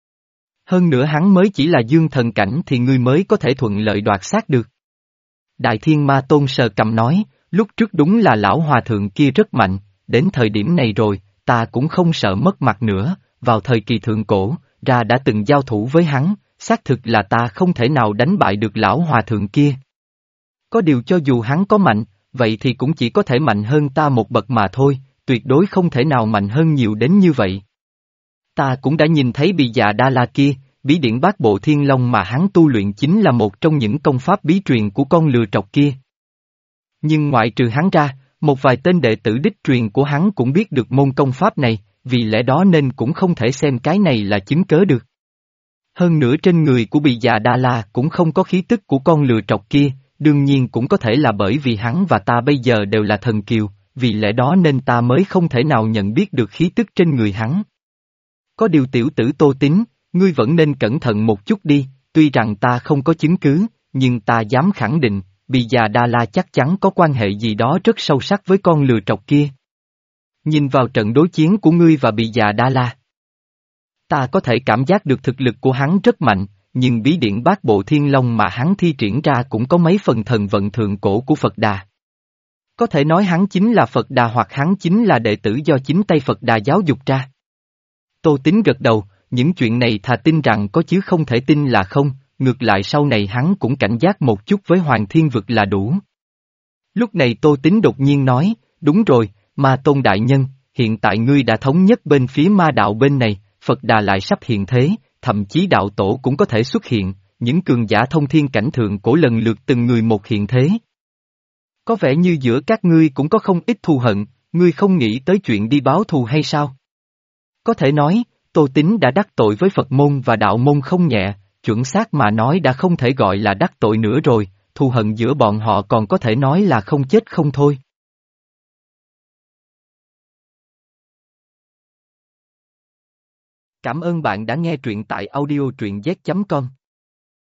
Speaker 1: Hơn nữa hắn mới chỉ là dương thần cảnh thì ngươi mới có thể thuận lợi đoạt xác được. Đại Thiên Ma Tôn sờ cầm nói, lúc trước đúng là lão hòa thượng kia rất mạnh, đến thời điểm này rồi, ta cũng không sợ mất mặt nữa, vào thời kỳ thượng cổ, ra đã từng giao thủ với hắn, xác thực là ta không thể nào đánh bại được lão hòa thượng kia. Có điều cho dù hắn có mạnh, vậy thì cũng chỉ có thể mạnh hơn ta một bậc mà thôi, tuyệt đối không thể nào mạnh hơn nhiều đến như vậy. Ta cũng đã nhìn thấy Bì Già Đa La kia, bí điển Bát Bộ Thiên Long mà hắn tu luyện chính là một trong những công pháp bí truyền của con lừa trọc kia. Nhưng ngoại trừ hắn ra, một vài tên đệ tử đích truyền của hắn cũng biết được môn công pháp này, vì lẽ đó nên cũng không thể xem cái này là chứng cớ được. Hơn nữa trên người của Bì Già Đa La cũng không có khí tức của con lừa trọc kia, đương nhiên cũng có thể là bởi vì hắn và ta bây giờ đều là thần kiều, vì lẽ đó nên ta mới không thể nào nhận biết được khí tức trên người hắn. Có điều tiểu tử Tô Tín, ngươi vẫn nên cẩn thận một chút đi, tuy rằng ta không có chứng cứ, nhưng ta dám khẳng định, Bì Già Đa La chắc chắn có quan hệ gì đó rất sâu sắc với con lừa trọc kia. Nhìn vào trận đối chiến của ngươi và Bì Già Đa La, ta có thể cảm giác được thực lực của hắn rất mạnh, nhưng bí điển Bát Bộ Thiên Long mà hắn thi triển ra cũng có mấy phần thần vận thượng cổ của Phật Đà. Có thể nói hắn chính là Phật Đà hoặc hắn chính là đệ tử do chính tay Phật Đà giáo dục ra. Tô Tín gật đầu, những chuyện này thà tin rằng có chứ không thể tin là không, ngược lại sau này hắn cũng cảnh giác một chút với Hoàng Thiên Vực là đủ. Lúc này Tô Tín đột nhiên nói, đúng rồi, Ma Tôn đại nhân, hiện tại ngươi đã thống nhất bên phía ma đạo bên này, Phật Đà lại sắp hiện thế, thậm chí đạo tổ cũng có thể xuất hiện, những cường giả thông thiên cảnh thượng cổ lần lượt từng người một hiện thế. Có vẻ như giữa các ngươi cũng có không ít thù hận, ngươi không nghĩ tới chuyện đi báo thù hay sao? Có thể nói, Tô Tín đã đắc tội với Phật môn và đạo môn không nhẹ, chuẩn xác mà nói đã không thể gọi là đắc tội nữa rồi, thù hận giữa bọn họ còn có thể nói là không chết không thôi. Cảm ơn bạn đã nghe truyện tại audio truyện z chấm com.